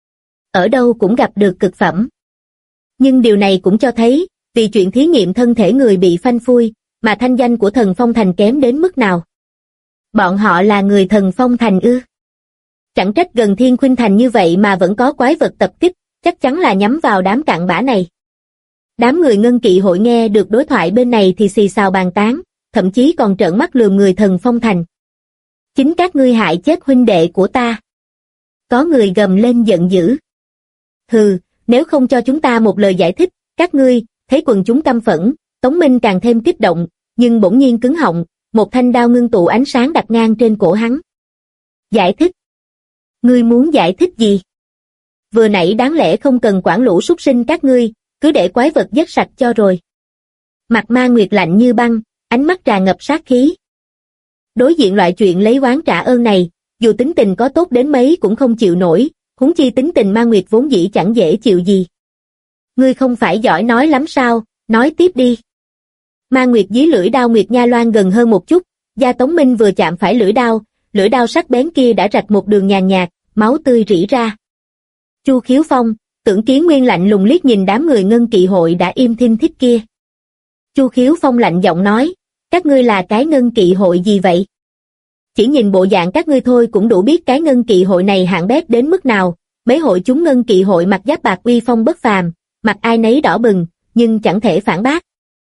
B: Ở đâu cũng gặp được cực phẩm. Nhưng điều này cũng cho thấy, vì chuyện thí nghiệm thân thể người bị phanh phui, mà thanh danh của Thần Phong Thành kém đến mức nào. Bọn họ là người Thần Phong Thành ư? Chẳng trách gần Thiên Khuynh Thành như vậy mà vẫn có quái vật tập kích, chắc chắn là nhắm vào đám cặn bã này. Đám người Ngân Kỵ hội nghe được đối thoại bên này thì xì xào bàn tán, thậm chí còn trợn mắt lườm người Thần Phong Thành. Chính các ngươi hại chết huynh đệ của ta. Có người gầm lên giận dữ. Hừ, nếu không cho chúng ta một lời giải thích, các ngươi, thấy quần chúng căm phẫn, Tống Minh càng thêm kích động, nhưng bỗng nhiên cứng họng, một thanh đao ngưng tụ ánh sáng đặt ngang trên cổ hắn. Giải thích? Ngươi muốn giải thích gì? Vừa nãy đáng lẽ không cần quản lũ súc sinh các ngươi, cứ để quái vật giết sạch cho rồi. Mặt Ma Nguyệt lạnh như băng, ánh mắt tràn ngập sát khí. Đối diện loại chuyện lấy oán trả ơn này, dù tính tình có tốt đến mấy cũng không chịu nổi, huống chi tính tình Ma Nguyệt vốn dĩ chẳng dễ chịu gì. Ngươi không phải giỏi nói lắm sao, nói tiếp đi. Ma Nguyệt dí lưỡi đao Nguyệt Nha Loan gần hơn một chút, da Tống Minh vừa chạm phải lưỡi đao sắc bén kia đã rạch một đường nhàn nhạt, máu tươi rỉ ra. Chu Khiếu Phong, Tưởng Kiến Nguyên lạnh lùng liếc nhìn đám người Ngân Kỵ hội đã im thinh thích kia. Chu Khiếu Phong lạnh giọng nói, các ngươi là cái Ngân Kỵ hội gì vậy? Chỉ nhìn bộ dạng các ngươi thôi cũng đủ biết cái Ngân Kỵ hội này hạng bét đến mức nào, mấy hội chúng Ngân Kỵ hội mặc giáp bạc uy phong bất phàm, mặt ai nấy đỏ bừng, nhưng chẳng thể phản bác.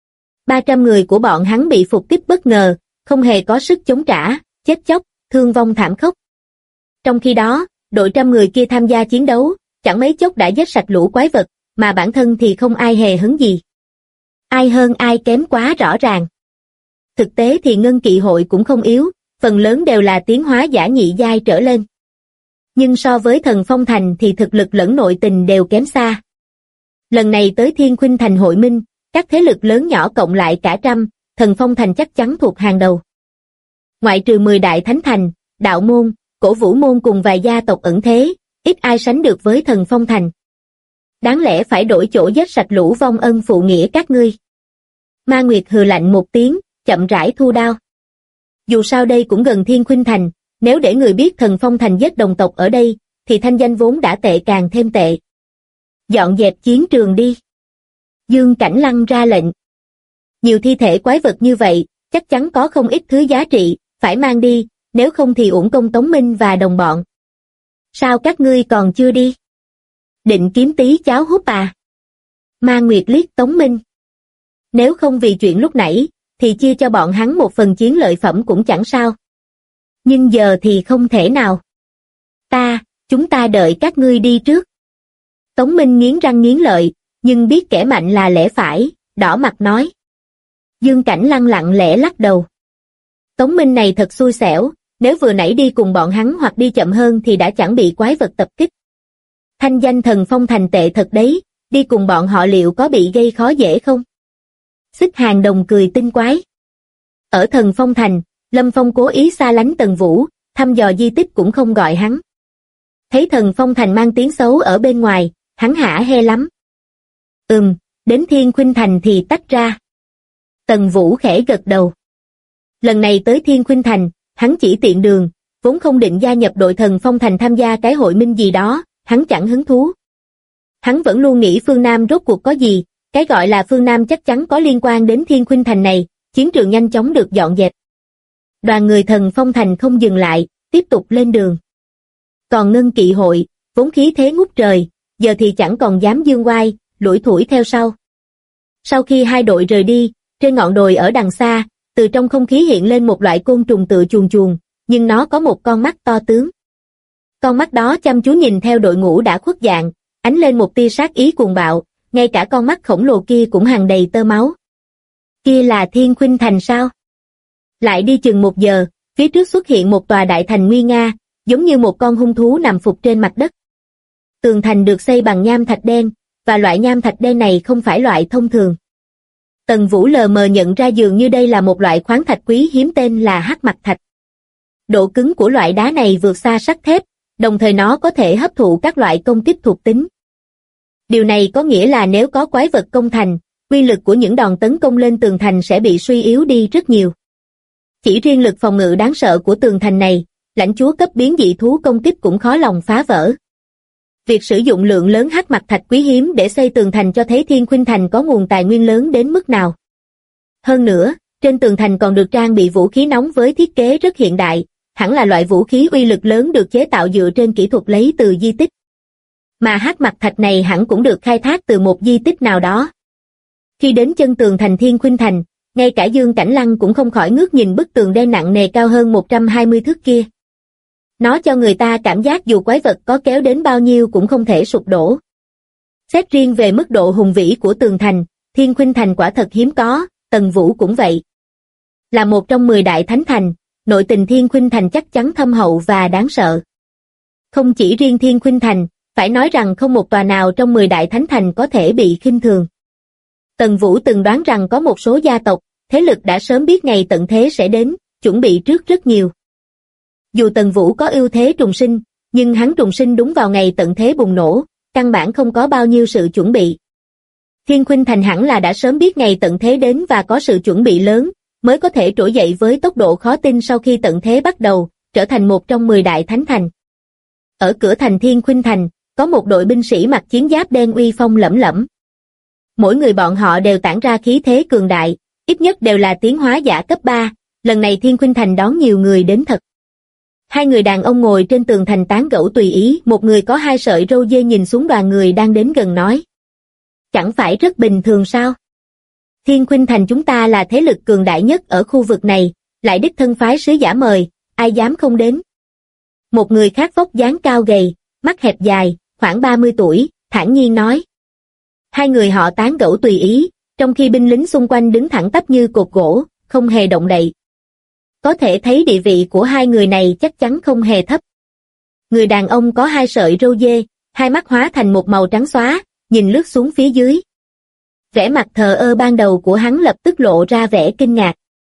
B: 300 người của bọn hắn bị phục kích bất ngờ, không hề có sức chống trả, chết chóc, thương vong thảm khốc. Trong khi đó, đội trăm người kia tham gia chiến đấu, chẳng mấy chốc đã giết sạch lũ quái vật, mà bản thân thì không ai hề hấn gì. Ai hơn ai kém quá rõ ràng. Thực tế thì Ngân Kỵ hội cũng không yếu, phần lớn đều là tiến hóa giả nhị giai trở lên. Nhưng so với Thần Phong Thành thì thực lực lẫn nội tình đều kém xa. Lần này tới Thiên Khuynh Thành hội minh, các thế lực lớn nhỏ cộng lại cả Thần Phong Thành chắc chắn thuộc hàng đầu. Ngoại trừ 10 đại thánh thành, đạo môn, cổ vũ môn cùng vài gia tộc ẩn thế, ít ai sánh được với Thần Phong Thành. Đáng lẽ phải đổi chỗ giết sạch lũ vong ân phụ nghĩa các ngươi. Ma Nguyệt hừ lạnh một tiếng, chậm rãi thu đao. Dù sao đây cũng gần Thiên Khuynh Thành, nếu để người biết Thần Phong Thành giết đồng tộc ở đây, thì thanh danh vốn đã tệ càng thêm tệ. Dọn dẹp chiến trường đi. Dương Cảnh Lăng ra lệnh. Nhiều thi thể quái vật như vậy, chắc chắn có không ít thứ giá trị, phải mang đi, nếu không thì uổng công Tống Minh và đồng bọn. Sao các ngươi còn chưa đi? Định kiếm tí cháo hút à? Ma Nguyệt liếc Tống Minh. Nếu không vì chuyện lúc nãy, thì chia cho bọn hắn một phần chiến lợi phẩm cũng chẳng sao. Nhưng giờ thì không thể nào. Chúng ta đợi các ngươi đi trước. Tống Minh nghiến răng nghiến lợi, nhưng biết kẻ mạnh là lẽ phải, đỏ mặt nói. Dương Cảnh Lăng lặng lẽ lắc đầu. Tống Minh này thật xui xẻo, nếu vừa nãy đi cùng bọn hắn hoặc đi chậm hơn thì đã chẳng bị quái vật tập kích. Thanh danh Thần Phong Thành tệ thật đấy, đi cùng bọn họ liệu có bị gây khó dễ không? Xích Hàng Đồng cười tinh quái. Ở Thần Phong Thành, Lâm Phong cố ý xa lánh Tần Vũ, thăm dò di tích cũng không gọi hắn. Thấy Thần Phong Thành mang tiếng xấu ở bên ngoài, hắn hả hê lắm. Đến Thiên Khuynh Thành thì tách ra. Tần Vũ khẽ gật đầu. Lần này tới Thiên Khuynh Thành, hắn chỉ tiện đường, vốn không định gia nhập đội Thần Phong Thành tham gia cái hội minh gì đó, hắn chẳng hứng thú. Hắn vẫn luôn nghĩ phương Nam rốt cuộc có gì, cái gọi là phương Nam chắc chắn có liên quan đến Thiên Khuynh Thành này, chiến trường nhanh chóng được dọn dẹp. Đoàn người Thần Phong Thành không dừng lại, tiếp tục lên đường. Còn Ngân Kỵ hội, vốn khí thế ngút trời, giờ thì chẳng còn dám dương oai, lủi thủi theo sau. Sau khi hai đội rời đi, trên ngọn đồi ở đằng xa, từ trong không khí hiện lên một loại côn trùng tựa chuồn chuồn, nhưng nó có một con mắt to tướng. Con mắt đó chăm chú nhìn theo đội ngũ đã khuất dạng, ánh lên một tia sát ý cuồng bạo, ngay cả con mắt khổng lồ kia cũng hằn đầy tơ máu. Kia là Thiên Khuynh Thành sao? Lại đi chừng 1 giờ, phía trước xuất hiện một tòa đại thành nguy nga, giống như một con hung thú nằm phục trên mặt đất. Tường thành được xây bằng nham thạch đen, và loại nham thạch đen này không phải loại thông thường. Tần Vũ lờ mờ nhận ra dường như đây là một loại khoáng thạch quý hiếm tên là hắc mặc thạch. Độ cứng của loại đá này vượt xa sắt thép, đồng thời nó có thể hấp thụ các loại công kích thuộc tính. Điều này có nghĩa là nếu có quái vật công thành, uy lực của những đòn tấn công lên tường thành sẽ bị suy yếu đi rất nhiều. Chỉ riêng lực phòng ngự đáng sợ của tường thành này, lãnh chúa cấp biến dị thú công kích cũng khó lòng phá vỡ. Việc sử dụng lượng lớn hắc mặc thạch quý hiếm để xây tường thành cho thấy Thiên Khuynh Thành có nguồn tài nguyên lớn đến mức nào. Hơn nữa, trên tường thành còn được trang bị vũ khí nóng với thiết kế rất hiện đại, hẳn là loại vũ khí uy lực lớn được chế tạo dựa trên kỹ thuật lấy từ di tích. Mà hắc mặc thạch này hẳn cũng được khai thác từ một di tích nào đó. Khi đến chân tường thành Thiên Khuynh Thành, ngay cả Dương Cảnh Lăng cũng không khỏi ngước nhìn bức tường đen nặng nề cao hơn 120 thước kia. Nó cho người ta cảm giác dù quái vật có kéo đến bao nhiêu cũng không thể sụp đổ. Xét riêng về mức độ hùng vĩ của tường thành, Thiên Khuynh Thành quả thật hiếm có, Tần Vũ cũng vậy. Là một trong 10 đại thánh thành, nội tình Thiên Khuynh Thành chắc chắn thâm hậu và đáng sợ. Không chỉ riêng Thiên Khuynh Thành, phải nói rằng không một tòa nào trong 10 đại thánh thành có thể bị khinh thường. Tần Vũ từng đoán rằng có một số gia tộc, thế lực đã sớm biết ngày tận thế sẽ đến, chuẩn bị trước rất nhiều. Dù Tần Vũ có ưu thế trùng sinh, nhưng hắn trùng sinh đúng vào ngày tận thế bùng nổ, căn bản không có bao nhiêu sự chuẩn bị. Thiên Khuynh Thành hẳn là đã sớm biết ngày tận thế đến và có sự chuẩn bị lớn, mới có thể trỗi dậy với tốc độ khó tin sau khi tận thế bắt đầu, trở thành một trong 10 đại thánh thành. Ở cửa thành Thiên Khuynh Thành, có một đội binh sĩ mặc chiến giáp đen uy phong lẫm lẫm. Mỗi người bọn họ đều tản ra khí thế cường đại, ít nhất đều là tiến hóa giả cấp 3, lần này Thiên Khuynh Thành đón nhiều người đến thật. Hai người đàn ông ngồi trên tường thành tán gẫu tùy ý, một người có 2 sợi râu dê nhìn xuống đoàn người đang đến gần nói. Chẳng phải rất bình thường sao? Thiên Khuynh Thành chúng ta là thế lực cường đại nhất ở khu vực này, lại đích thân phái sứ giả mời, ai dám không đến? Một người khác vóc dáng cao gầy, mắt hẹp dài, khoảng 30 tuổi, thản nhiên nói. Hai người họ tán gẫu tùy ý, trong khi binh lính xung quanh đứng thẳng tắp như cột gỗ, không hề động đậy. Có thể thấy địa vị của hai người này chắc chắn không hề thấp. Người đàn ông có 2 sợi râu dê, hai mắt hóa thành một màu trắng xóa, nhìn lướt xuống phía dưới. Vẻ mặt thờ ơ ban đầu của hắn lập tức lộ ra vẻ kinh ngạc.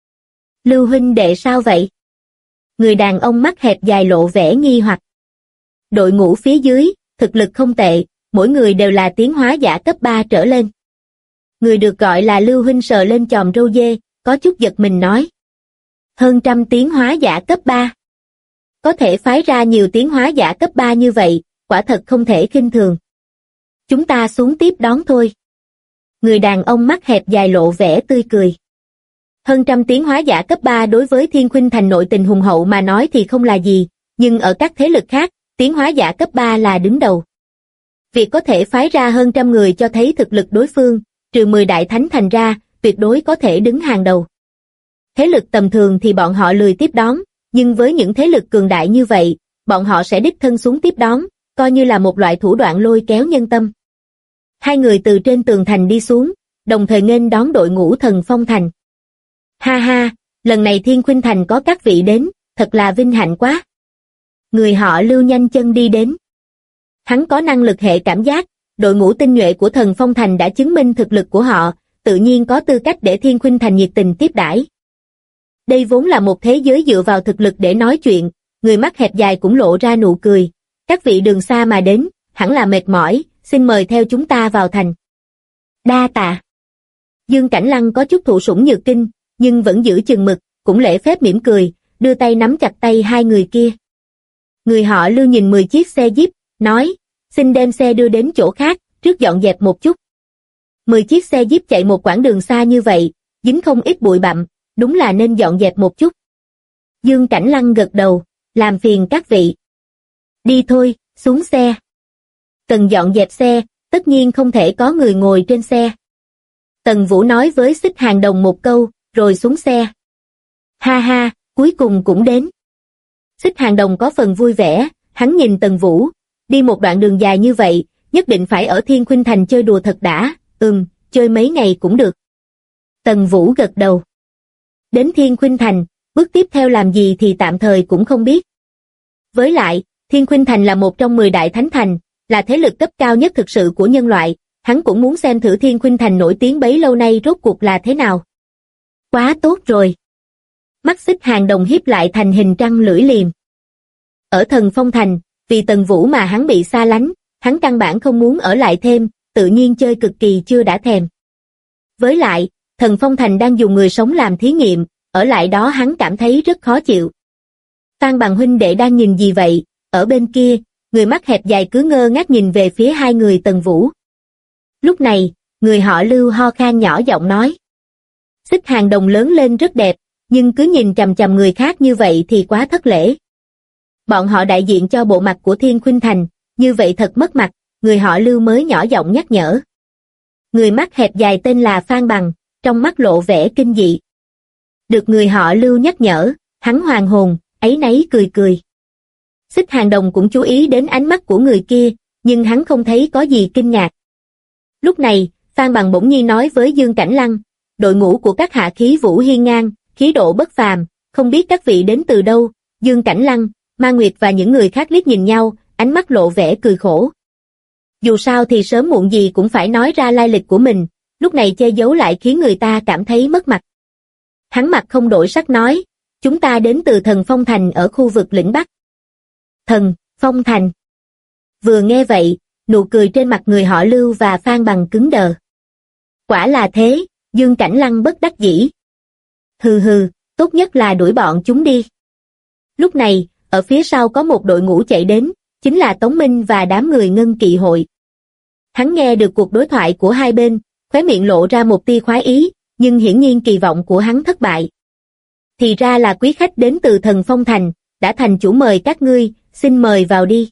B: Lưu huynh đệ sao vậy? Người đàn ông mắt hẹp dài lộ vẻ nghi hoặc. Đội ngũ phía dưới, thực lực không tệ, mỗi người đều là tiến hóa giả cấp 3 trở lên. Người được gọi là Lưu huynh sờ lên chòm râu dê, có chút giật mình nói. Hơn trăm tiến hóa giả cấp 3. Có thể phái ra nhiều tiến hóa giả cấp 3 như vậy, quả thật không thể khinh thường. Chúng ta xuống tiếp đón thôi. Người đàn ông mắt hẹp dài lộ vẻ tươi cười. Hơn trăm tiến hóa giả cấp 3 đối với Thiên Khuynh Thành nội tình hùng hậu mà nói thì không là gì, nhưng ở các thế lực khác, tiến hóa giả cấp 3 là đứng đầu. Việc có thể phái ra hơn trăm người cho thấy thực lực đối phương, trừ 10 đại thánh thành ra, tuyệt đối có thể đứng hàng đầu. Thế lực tầm thường thì bọn họ lười tiếp đón, nhưng với những thế lực cường đại như vậy, bọn họ sẽ đích thân xuống tiếp đón, coi như là một loại thủ đoạn lôi kéo nhân tâm. Hai người từ trên tường thành đi xuống, đồng thời nghênh đón đội ngũ Thần Phong Thành. Ha ha, lần này Thiên Khuynh Thành có các vị đến, thật là vinh hạnh quá. Người họ Lưu nhanh chân đi đến. Hắn có năng lực hệ cảm giác, đội ngũ tinh nhuệ của Thần Phong Thành đã chứng minh thực lực của họ, tự nhiên có tư cách để Thiên Khuynh Thành nhiệt tình tiếp đãi. Đây vốn là một thế giới dựa vào thực lực để nói chuyện, người mắt hẹp dài cũng lộ ra nụ cười. Các vị đường xa mà đến, hẳn là mệt mỏi, xin mời theo chúng ta vào thành. Đa tạ. Dương Cảnh Lăng có chút thụ sủng nhược kinh, nhưng vẫn giữ chừng mực, cũng lễ phép mỉm cười, đưa tay nắm chặt tay hai người kia. Người họ Lưu nhìn 10 chiếc xe Jeep, nói, xin đem xe đưa đến chỗ khác, trước dọn dẹp một chút. 10 chiếc xe Jeep chạy một quãng đường xa như vậy, dính không ít bụi bặm, đúng là nên dọn dẹp một chút. Dương Cảnh Lăng gật đầu, làm phiền các vị. Đi thôi, xuống xe. Cần dọn dẹp xe, tất nhiên không thể có người ngồi trên xe. Tần Vũ nói với Xích Hàng Đồng một câu, rồi xuống xe. Ha ha, cuối cùng cũng đến. Xích Hàng Đồng có phần vui vẻ, hắn nhìn Tần Vũ, đi một đoạn đường dài như vậy, nhất định phải ở Thiên Khuynh Thành chơi đùa thật đã, chơi mấy ngày cũng được. Tần Vũ gật đầu. Đến Thiên Khuynh Thành, bước tiếp theo làm gì thì tạm thời cũng không biết. Với lại, Thiên Khuynh Thành là một trong 10 đại thánh thành, là thế lực cấp cao nhất thực sự của nhân loại, hắn cũng muốn xem thử Thiên Khuynh Thành nổi tiếng bấy lâu nay rốt cuộc là thế nào. Quá tốt rồi. Mắt Xích Hàng Đồng hiếp lại thành hình trăng lưỡi liềm. Ở Thần Phong Thành, vì Tần Vũ mà hắn bị xa lánh, hắn căn bản không muốn ở lại thêm, tự nhiên chơi cực kỳ chưa đã thèm. Với lại, Thần Phong Thành đang dùng người sống làm thí nghiệm, ở lại đó hắn cảm thấy rất khó chịu. Phan Bằng huynh đệ đang nhìn gì vậy? Ở bên kia, người mắt hẹp dài cứ ngơ ngác nhìn về phía hai người Tần Vũ. Lúc này, người họ Lưu ho khan nhỏ giọng nói. Xích Hàng Đồng lớn lên rất đẹp, nhưng cứ nhìn chằm chằm người khác như vậy thì quá thất lễ. Bọn họ đại diện cho bộ mặt của Thiên Khuynh Thành, như vậy thật mất mặt, người họ Lưu mới nhỏ giọng nhắc nhở. Người mắt hẹp dài tên là Phan Bằng, trong mắt lộ vẻ kinh dị. Được người họ Lưu nhắc nhở, hắn hoàn hồn, áy náy cười cười. Xích Hàng Đồng cũng chú ý đến ánh mắt của người kia, nhưng hắn không thấy có gì kinh ngạc. Lúc này, Phan Bằng bỗng nhiên nói với Dương Cảnh Lăng, đội ngũ của các hạ khí vũ hiên ngang, khí độ bất phàm, không biết các vị đến từ đâu. Dương Cảnh Lăng, Ma Nguyệt và những người khác liếc nhìn nhau, ánh mắt lộ vẻ cười khổ. Dù sao thì sớm muộn gì cũng phải nói ra lai lịch của mình, lúc này che giấu lại khiến người ta cảm thấy mất mặt. Hắn mặt không đổi sắc nói, chúng ta đến từ Thần Phong Thành ở khu vực lĩnh Bắc. Thần Phong Thành. Vừa nghe vậy, nụ cười trên mặt người họ Lưu và Phan Bằng cứng đờ. Quả là thế, Dương Cảnh Lăng bất đắc dĩ. Hừ hừ, tốt nhất là đuổi bọn chúng đi. Lúc này, ở phía sau có một đội ngũ chạy đến, chính là Tống Minh và đám người Ngân Kỵ hội. Hắn nghe được cuộc đối thoại của hai bên, khóe miệng lộ ra một tia khoái ý, nhưng hiển nhiên kỳ vọng của hắn thất bại. Thì ra là quý khách đến từ Thần Phong Thành, đã thành chủ mời các ngươi, xin mời vào đi.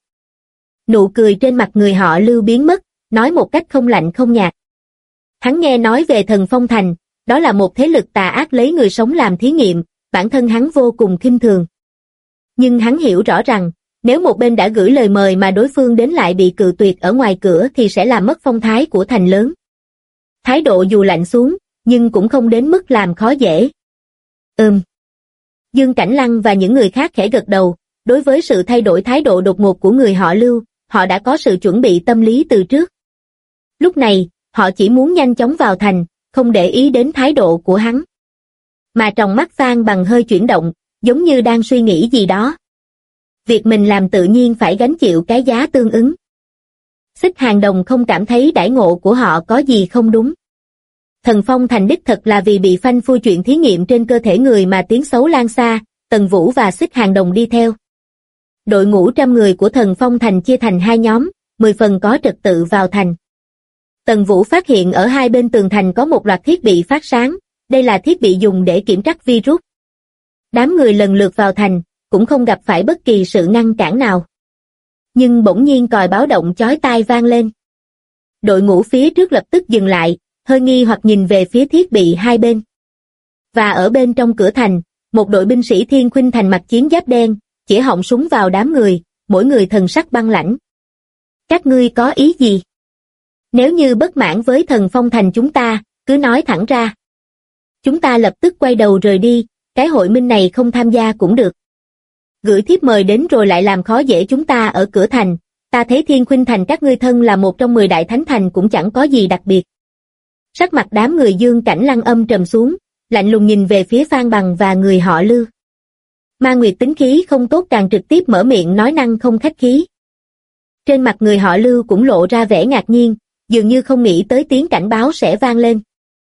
B: Nụ cười trên mặt người họ Lưu biến mất, nói một cách không lạnh không nhạt. Hắn nghe nói về Thần Phong Thành, đó là một thế lực tà ác lấy người sống làm thí nghiệm, bản thân hắn vô cùng khinh thường. Nhưng hắn hiểu rõ rằng, nếu một bên đã gửi lời mời mà đối phương đến lại bị cự tuyệt ở ngoài cửa thì sẽ làm mất phong thái của thành lớn. Thái độ dù lạnh xuống, nhưng cũng không đến mức làm khó dễ. Dương Cảnh Lăng và những người khác khẽ gật đầu, đối với sự thay đổi thái độ đột ngột của người họ Lưu, họ đã có sự chuẩn bị tâm lý từ trước. Lúc này, họ chỉ muốn nhanh chóng vào thành, không để ý đến thái độ của hắn. Mà trong mắt Phan Bằng hơi chuyển động, giống như đang suy nghĩ gì đó. Việc mình làm tự nhiên phải gánh chịu cái giá tương ứng. Xích Hàng Đồng không cảm thấy đãi ngộ của họ có gì không đúng. Thần Phong Thành đích thật là vì bị phanh phui chuyện thí nghiệm trên cơ thể người mà tiếng xấu lan xa, Tần Vũ và Xích Hàng Đồng đi theo. Đội ngũ 100 người của Thần Phong Thành chia thành 2 nhóm, 10 phần có trật tự vào thành. Tần Vũ phát hiện ở hai bên tường thành có một loạt thiết bị phát sáng, đây là thiết bị dùng để kiểm tra virus. Đám người lần lượt vào thành, cũng không gặp phải bất kỳ sự ngăn cản nào. Nhưng bỗng nhiên còi báo động chói tai vang lên. Đội ngũ phía trước lập tức dừng lại, hơi nghi hoặc nhìn về phía thiết bị hai bên. Và ở bên trong cửa thành, một đội binh sĩ Thiên Khuynh Thành mặc chiến giáp đen, chĩa họng súng vào đám người, mỗi người thần sắc băng lãnh. Các ngươi có ý gì? Nếu như bất mãn với Thần Phong Thành chúng ta, cứ nói thẳng ra. Chúng ta lập tức quay đầu rời đi, cái hội minh này không tham gia cũng được. Gửi thiếp mời đến rồi lại làm khó dễ chúng ta ở cửa thành, ta thấy Thiên Khuynh Thành các ngươi thân là một trong 10 đại thánh thành cũng chẳng có gì đặc biệt. Sắc mặt đám người Dương Cảnh Lăng âm trầm xuống, lạnh lùng nhìn về phía Phan Bằng và người họ Lưu. Ma Nguyệt tính khí không tốt càng trực tiếp mở miệng nói năng không khách khí. Trên mặt người họ Lưu cũng lộ ra vẻ ngạc nhiên, dường như không nghĩ tới tiếng cảnh báo sẽ vang lên.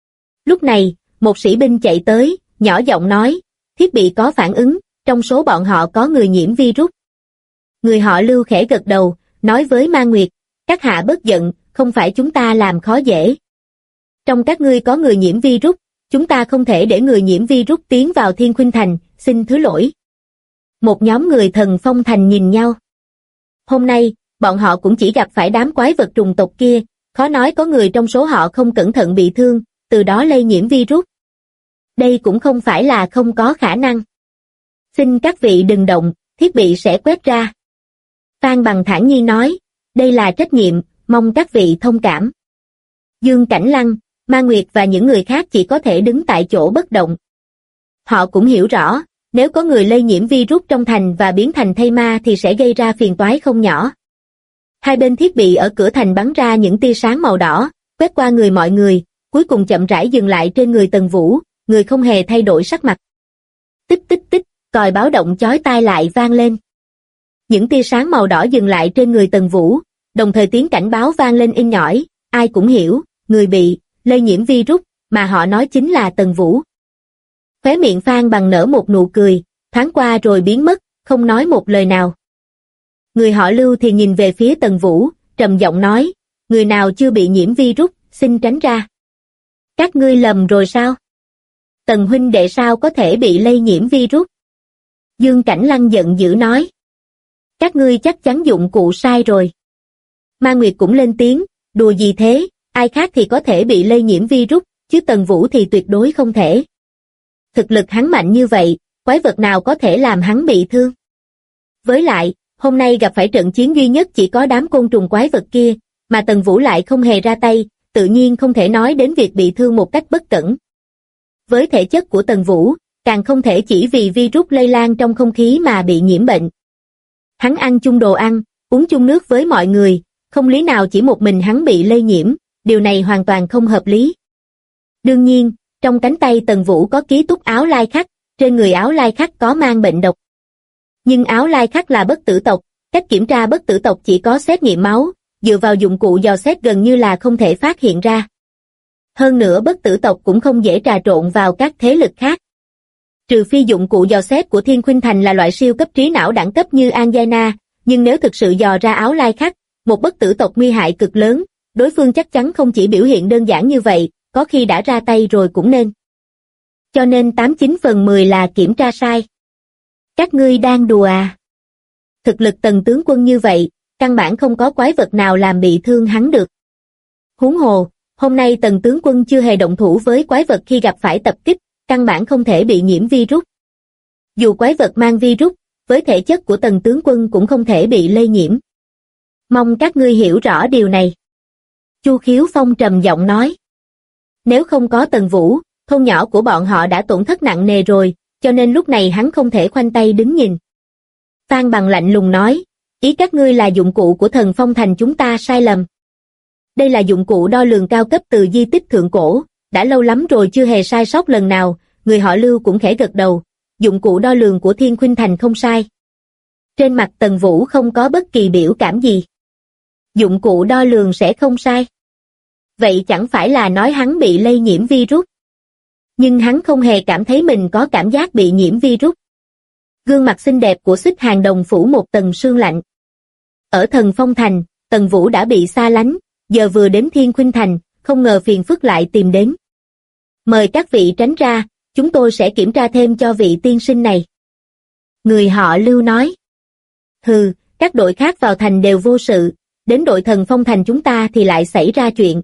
B: Lúc này, một sĩ binh chạy tới, nhỏ giọng nói, thiết bị có phản ứng, trong số bọn họ có người nhiễm virus. Người họ Lưu khẽ gật đầu, nói với Ma Nguyệt, các hạ bớt giận, không phải chúng ta làm khó dễ. Trong các ngươi có người nhiễm virus, chúng ta không thể để người nhiễm virus tiến vào Thiên Khuynh Thành, xin thứ lỗi. Một nhóm người Thần Phong Thành nhìn nhau. Hôm nay, bọn họ cũng chỉ gặp phải đám quái vật trùng tộc kia, khó nói có người trong số họ không cẩn thận bị thương, từ đó lây nhiễm virus. Đây cũng không phải là không có khả năng. Xin các vị đừng động, thiết bị sẽ quét ra. Phan Bằng thản nhiên nói, đây là trách nhiệm, mong các vị thông cảm. Dương Cảnh Lăng, Ma Nguyệt và những người khác chỉ có thể đứng tại chỗ bất động. Họ cũng hiểu rõ, nếu có người lây nhiễm virus trong thành và biến thành thây ma thì sẽ gây ra phiền toái không nhỏ. Hai bên thiết bị ở cửa thành bắn ra những tia sáng màu đỏ, quét qua người mọi người, cuối cùng chậm rãi dừng lại trên người Tần Vũ, người không hề thay đổi sắc mặt. Tích tích tích, còi báo động chói tai lại vang lên. Những tia sáng màu đỏ dừng lại trên người Tần Vũ, đồng thời tiếng cảnh báo vang lên in nhỏi, ai cũng hiểu, người bị lây nhiễm virus, mà họ nói chính là Tần Vũ. Khóe miệng Phan Bằng nở một nụ cười, thoáng qua rồi biến mất, không nói một lời nào. Người họ Lưu thì nhìn về phía Tần Vũ, trầm giọng nói, người nào chưa bị nhiễm virus, xin tránh ra. Các ngươi lầm rồi sao? Tần huynh đệ sao có thể bị lây nhiễm virus? Dương Cảnh Lăng giận dữ nói. Các ngươi chắc chắn dụng cụ sai rồi. Ma Nguyệt cũng lên tiếng, đùa gì thế, ai khác thì có thể bị lây nhiễm virus, chứ Tần Vũ thì tuyệt đối không thể. Thực lực hắn mạnh như vậy, quái vật nào có thể làm hắn bị thương? Với lại, hôm nay gặp phải trận chiến duy nhất chỉ có đám côn trùng quái vật kia, mà Tần Vũ lại không hề ra tay, tự nhiên không thể nói đến việc bị thương một cách bất cẩn. Với thể chất của Tần Vũ, càng không thể chỉ vì virus lây lan trong không khí mà bị nhiễm bệnh. Hắn ăn chung đồ ăn, uống chung nước với mọi người, không lý nào chỉ một mình hắn bị lây nhiễm, điều này hoàn toàn không hợp lý. Đương nhiên, trong cánh tay Tần Vũ có ký túc áo lai khắc, trên người áo lai khắc có mang bệnh độc. Nhưng áo lai khắc là bất tử tộc, cách kiểm tra bất tử tộc chỉ có xét nghiệm máu, dựa vào dụng cụ dò xét gần như là không thể phát hiện ra. Hơn nữa bất tử tộc cũng không dễ trà trộn vào các thế lực khác. Trừ phi dụng cụ dò xét của Thiên Khuynh Thành là loại siêu cấp trí não đẳng cấp như Anjana, nhưng nếu thực sự dò ra áo lai khắc, một bất tử tộc nguy hại cực lớn, đối phương chắc chắn không chỉ biểu hiện đơn giản như vậy, có khi đã ra tay rồi cũng nên. Cho nên 89 phần 10 là kiểm tra sai. Các ngươi đang đùa à? Thực lực Tần tướng quân như vậy, căn bản không có quái vật nào làm bị thương hắn được. Huống hồ, hôm nay Tần tướng quân chưa hề động thủ với quái vật khi gặp phải tập kích, căn bản không thể bị nhiễm virus. Dù quái vật mang virus, với thể chất của Tần tướng quân cũng không thể bị lây nhiễm. Mong các ngươi hiểu rõ điều này. Chu Khiếu Phong trầm giọng nói. Nếu không có Tần Vũ, thôn nhỏ của bọn họ đã tổn thất nặng nề rồi, cho nên lúc này hắn không thể khoanh tay đứng nhìn. Phan Bằng lạnh lùng nói, ý các ngươi là dụng cụ của Thần Phong Thành chúng ta sai lầm. Đây là dụng cụ đo lường cao cấp từ di tích thượng cổ, đã lâu lắm rồi chưa hề sai sót lần nào, người họ Lưu cũng khẽ gật đầu, dụng cụ đo lường của Thiên Khuynh Thành không sai. Trên mặt Tần Vũ không có bất kỳ biểu cảm gì. Dụng cụ đo lường sẽ không sai. Vậy chẳng phải là nói hắn bị lây nhiễm virus. Nhưng hắn không hề cảm thấy mình có cảm giác bị nhiễm virus. Gương mặt xinh đẹp của Xích Hàng Đồng phủ một tầng sương lạnh. Ở Thần Phong Thành, Tần Vũ đã bị xa lánh, giờ vừa đến Thiên Khuynh Thành, không ngờ phiền phức lại tìm đến. Mời các vị tránh ra, chúng tôi sẽ kiểm tra thêm cho vị tiên sinh này. Người họ Lưu nói. Hừ, các đội khác vào thành đều vô sự, đến đội Thần Phong Thành chúng ta thì lại xảy ra chuyện.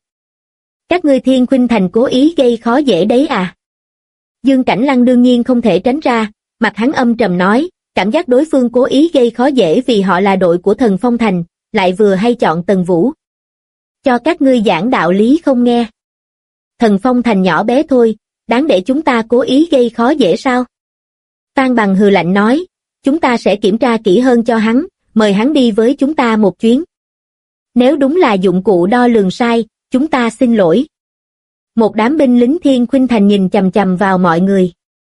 B: Các ngươi Thiên Khuynh Thành cố ý gây khó dễ đấy à? Dương Cảnh Lăng đương nhiên không thể tránh ra, mặt hắn âm trầm nói, cảm giác đối phương cố ý gây khó dễ vì họ là đội của Thần Phong Thành, lại vừa hay chọn Tần Vũ. Cho các ngươi giảng đạo lý không nghe. Thần Phong Thành nhỏ bé thôi, đáng để chúng ta cố ý gây khó dễ sao? Phan Bằng hừ lạnh nói, chúng ta sẽ kiểm tra kỹ hơn cho hắn, mời hắn đi với chúng ta một chuyến. Nếu đúng là dụng cụ đo lường sai, chúng ta xin lỗi. Một đám binh lính Thiên Khuynh Thành nhìn chằm chằm vào mọi người.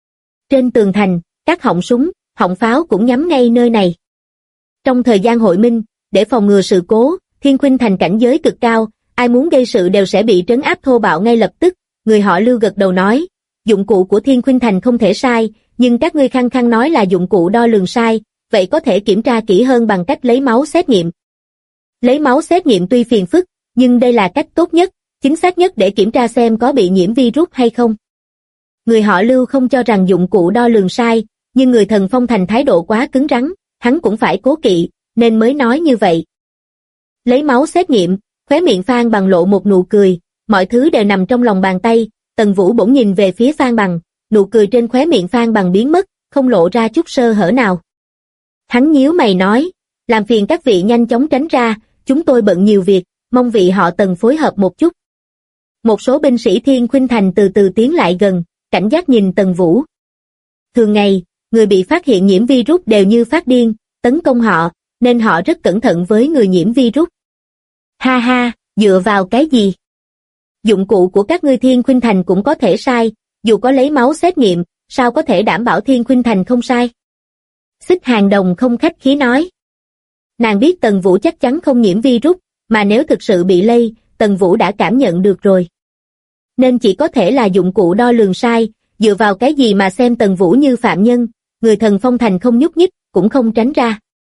B: Trên tường thành, các họng súng, họng pháo cũng nhắm ngay nơi này. Trong thời gian hội minh, để phòng ngừa sự cố, Thiên Khuynh Thành cảnh giới cực cao, ai muốn gây sự đều sẽ bị trấn áp thô bạo ngay lập tức. Người họ Lưu gật đầu nói, dụng cụ của Thiên Khuynh Thành không thể sai, nhưng các ngươi khăng khăng nói là dụng cụ đo lường sai, vậy có thể kiểm tra kỹ hơn bằng cách lấy máu xét nghiệm. Lấy máu xét nghiệm tuy phiền phức, nhưng đây là cách tốt nhất, chính xác nhất để kiểm tra xem có bị nhiễm virus hay không. Người họ Lưu không cho rằng dụng cụ đo lường sai, nhưng người Thần Phong Thành thái độ quá cứng rắn, hắn cũng phải cố kỵ, nên mới nói như vậy. Lấy máu xét nghiệm, khóe miệng Phan Bằng lộ một nụ cười, mọi thứ đều nằm trong lòng bàn tay. Tần Vũ bỗng nhìn về phía Phan Bằng, nụ cười trên khóe miệng Phan Bằng biến mất, không lộ ra chút sơ hở nào. Hắn nhíu mày nói, làm phiền các vị nhanh chóng tránh ra, chúng tôi bận nhiều việc, mong vị họ Tần phối hợp một chút. Một số binh sĩ Thiên Khuynh Thành từ từ tiến lại gần, cảnh giác nhìn Tần Vũ. Thường ngày, người bị phát hiện nhiễm virus đều như phát điên, tấn công họ, nên họ rất cẩn thận với người nhiễm virus. Ha ha, dựa vào cái gì? Dụng cụ của các ngươi Thiên Khuynh Thành cũng có thể sai, dù có lấy máu xét nghiệm, sao có thể đảm bảo Thiên Khuynh Thành không sai? Xích Hàng Đồng không khách khí nói. Nàng biết Tần Vũ chắc chắn không nhiễm virus, mà nếu thực sự bị lây, Tần Vũ đã cảm nhận được rồi. Nên chỉ có thể là dụng cụ đo lường sai, dựa vào cái gì mà xem Tần Vũ như phạm nhân, người Thần Phong Thành không nhúc nhích, cũng không tránh ra.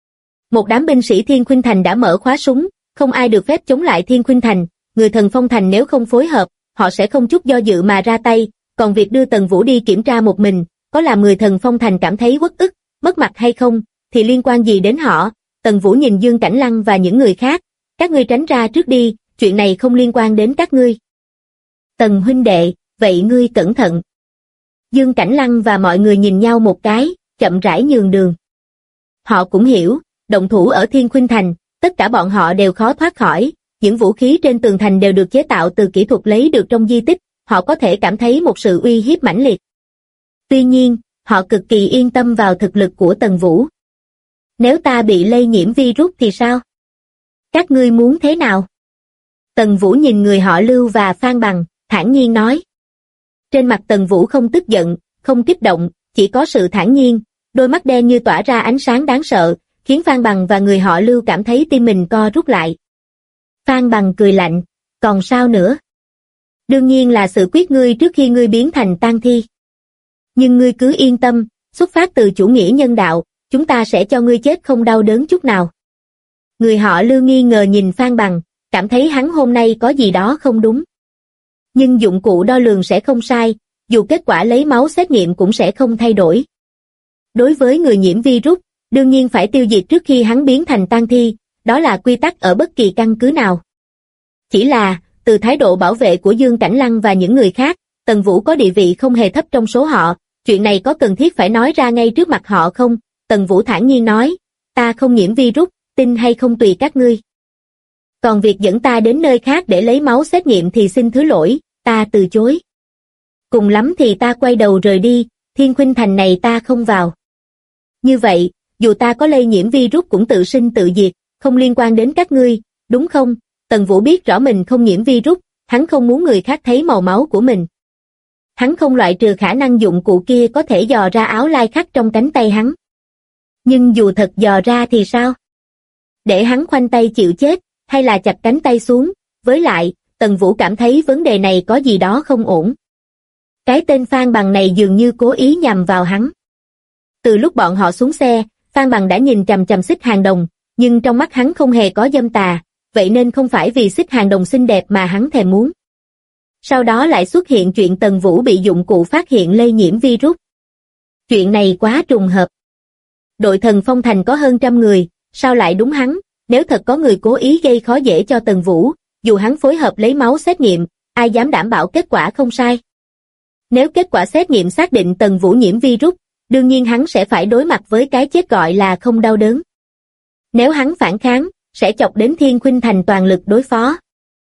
B: Một đám binh sĩ Thiên Khuynh Thành đã mở khóa súng, không ai được phép chống lại Thiên Khuynh Thành, người Thần Phong Thành nếu không phối hợp, họ sẽ không chút do dự mà ra tay, còn việc đưa Tần Vũ đi kiểm tra một mình, có làm người Thần Phong Thành cảm thấy uất ức, mất mặt hay không, thì liên quan gì đến họ. Tần Vũ nhìn Dương Cảnh Lăng và những người khác, các ngươi tránh ra trước đi, chuyện này không liên quan đến các ngươi. Tần huynh đệ, vậy ngươi cẩn thận. Dương Cảnh Lăng và mọi người nhìn nhau một cái, chậm rãi nhường đường. Họ cũng hiểu, động thủ ở Thiên Khuynh Thành, tất cả bọn họ đều khó thoát khỏi, những vũ khí trên tường thành đều được chế tạo từ kỹ thuật lấy được trong di tích, họ có thể cảm thấy một sự uy hiếp mãnh liệt. Tuy nhiên, họ cực kỳ yên tâm vào thực lực của Tần Vũ. Nếu ta bị lây nhiễm virus thì sao? Các ngươi muốn thế nào? Tần Vũ nhìn người họ Lưu và Phan Bằng, thản nhiên nói. Trên mặt Tần Vũ không tức giận, không kích động, chỉ có sự thản nhiên, đôi mắt đen như tỏa ra ánh sáng đáng sợ, khiến Phan Bằng và người họ Lưu cảm thấy tim mình co rút lại. Phan Bằng cười lạnh, còn sao nữa? Đương nhiên là xử quyết ngươi trước khi ngươi biến thành tang thi. Nhưng ngươi cứ yên tâm, xuất phát từ chủ nghĩa nhân đạo, chúng ta sẽ cho ngươi chết không đau đớn chút nào. Người họ Lưu nghi ngờ nhìn Phan Bằng, cảm thấy hắn hôm nay có gì đó không đúng. Nhưng dụng cụ đo lường sẽ không sai, dù kết quả lấy máu xét nghiệm cũng sẽ không thay đổi. Đối với người nhiễm virus, đương nhiên phải tiêu diệt trước khi hắn biến thành tang thi, đó là quy tắc ở bất kỳ căn cứ nào. Chỉ là, từ thái độ bảo vệ của Dương Cảnh Lăng và những người khác, Tần Vũ có địa vị không hề thấp trong số họ, chuyện này có cần thiết phải nói ra ngay trước mặt họ không? Tần Vũ thản nhiên nói, ta không nhiễm virus, tin hay không tùy các ngươi. Còn việc dẫn ta đến nơi khác để lấy máu xét nghiệm thì xin thứ lỗi, ta từ chối. Cùng lắm thì ta quay đầu rời đi, Thiên Khuynh Thành này ta không vào. Như vậy, dù ta có lây nhiễm virus cũng tự sinh tự diệt, không liên quan đến các ngươi, đúng không? Tần Vũ biết rõ mình không nhiễm virus, hắn không muốn người khác thấy màu máu của mình. Hắn không loại trừ khả năng dụng cụ kia có thể dò ra áo lai khắc trong cánh tay hắn. Nhưng dù thật dò ra thì sao? Để hắn khoanh tay chịu chết, hay là chặt cánh tay xuống? Với lại, Tần Vũ cảm thấy vấn đề này có gì đó không ổn. Cái tên Phan Bằng này dường như cố ý nhằm vào hắn. Từ lúc bọn họ xuống xe, Phan Bằng đã nhìn chằm chằm Xích Hàng Đồng, nhưng trong mắt hắn không hề có dâm tà, vậy nên không phải vì Xích Hàng Đồng xinh đẹp mà hắn thèm muốn. Sau đó lại xuất hiện chuyện Tần Vũ bị dụng cụ phát hiện lây nhiễm virus. Chuyện này quá trùng hợp. Đội Thần Phong Thành có hơn 100 người, sao lại đúng hắn? Nếu thật có người cố ý gây khó dễ cho Tần Vũ, dù hắn phối hợp lấy máu xét nghiệm, ai dám đảm bảo kết quả không sai? Nếu kết quả xét nghiệm xác định Tần Vũ nhiễm virus, đương nhiên hắn sẽ phải đối mặt với cái chết gọi là không đau đớn. Nếu hắn phản kháng, sẽ chọc đến Thiên Khuynh Thành toàn lực đối phó.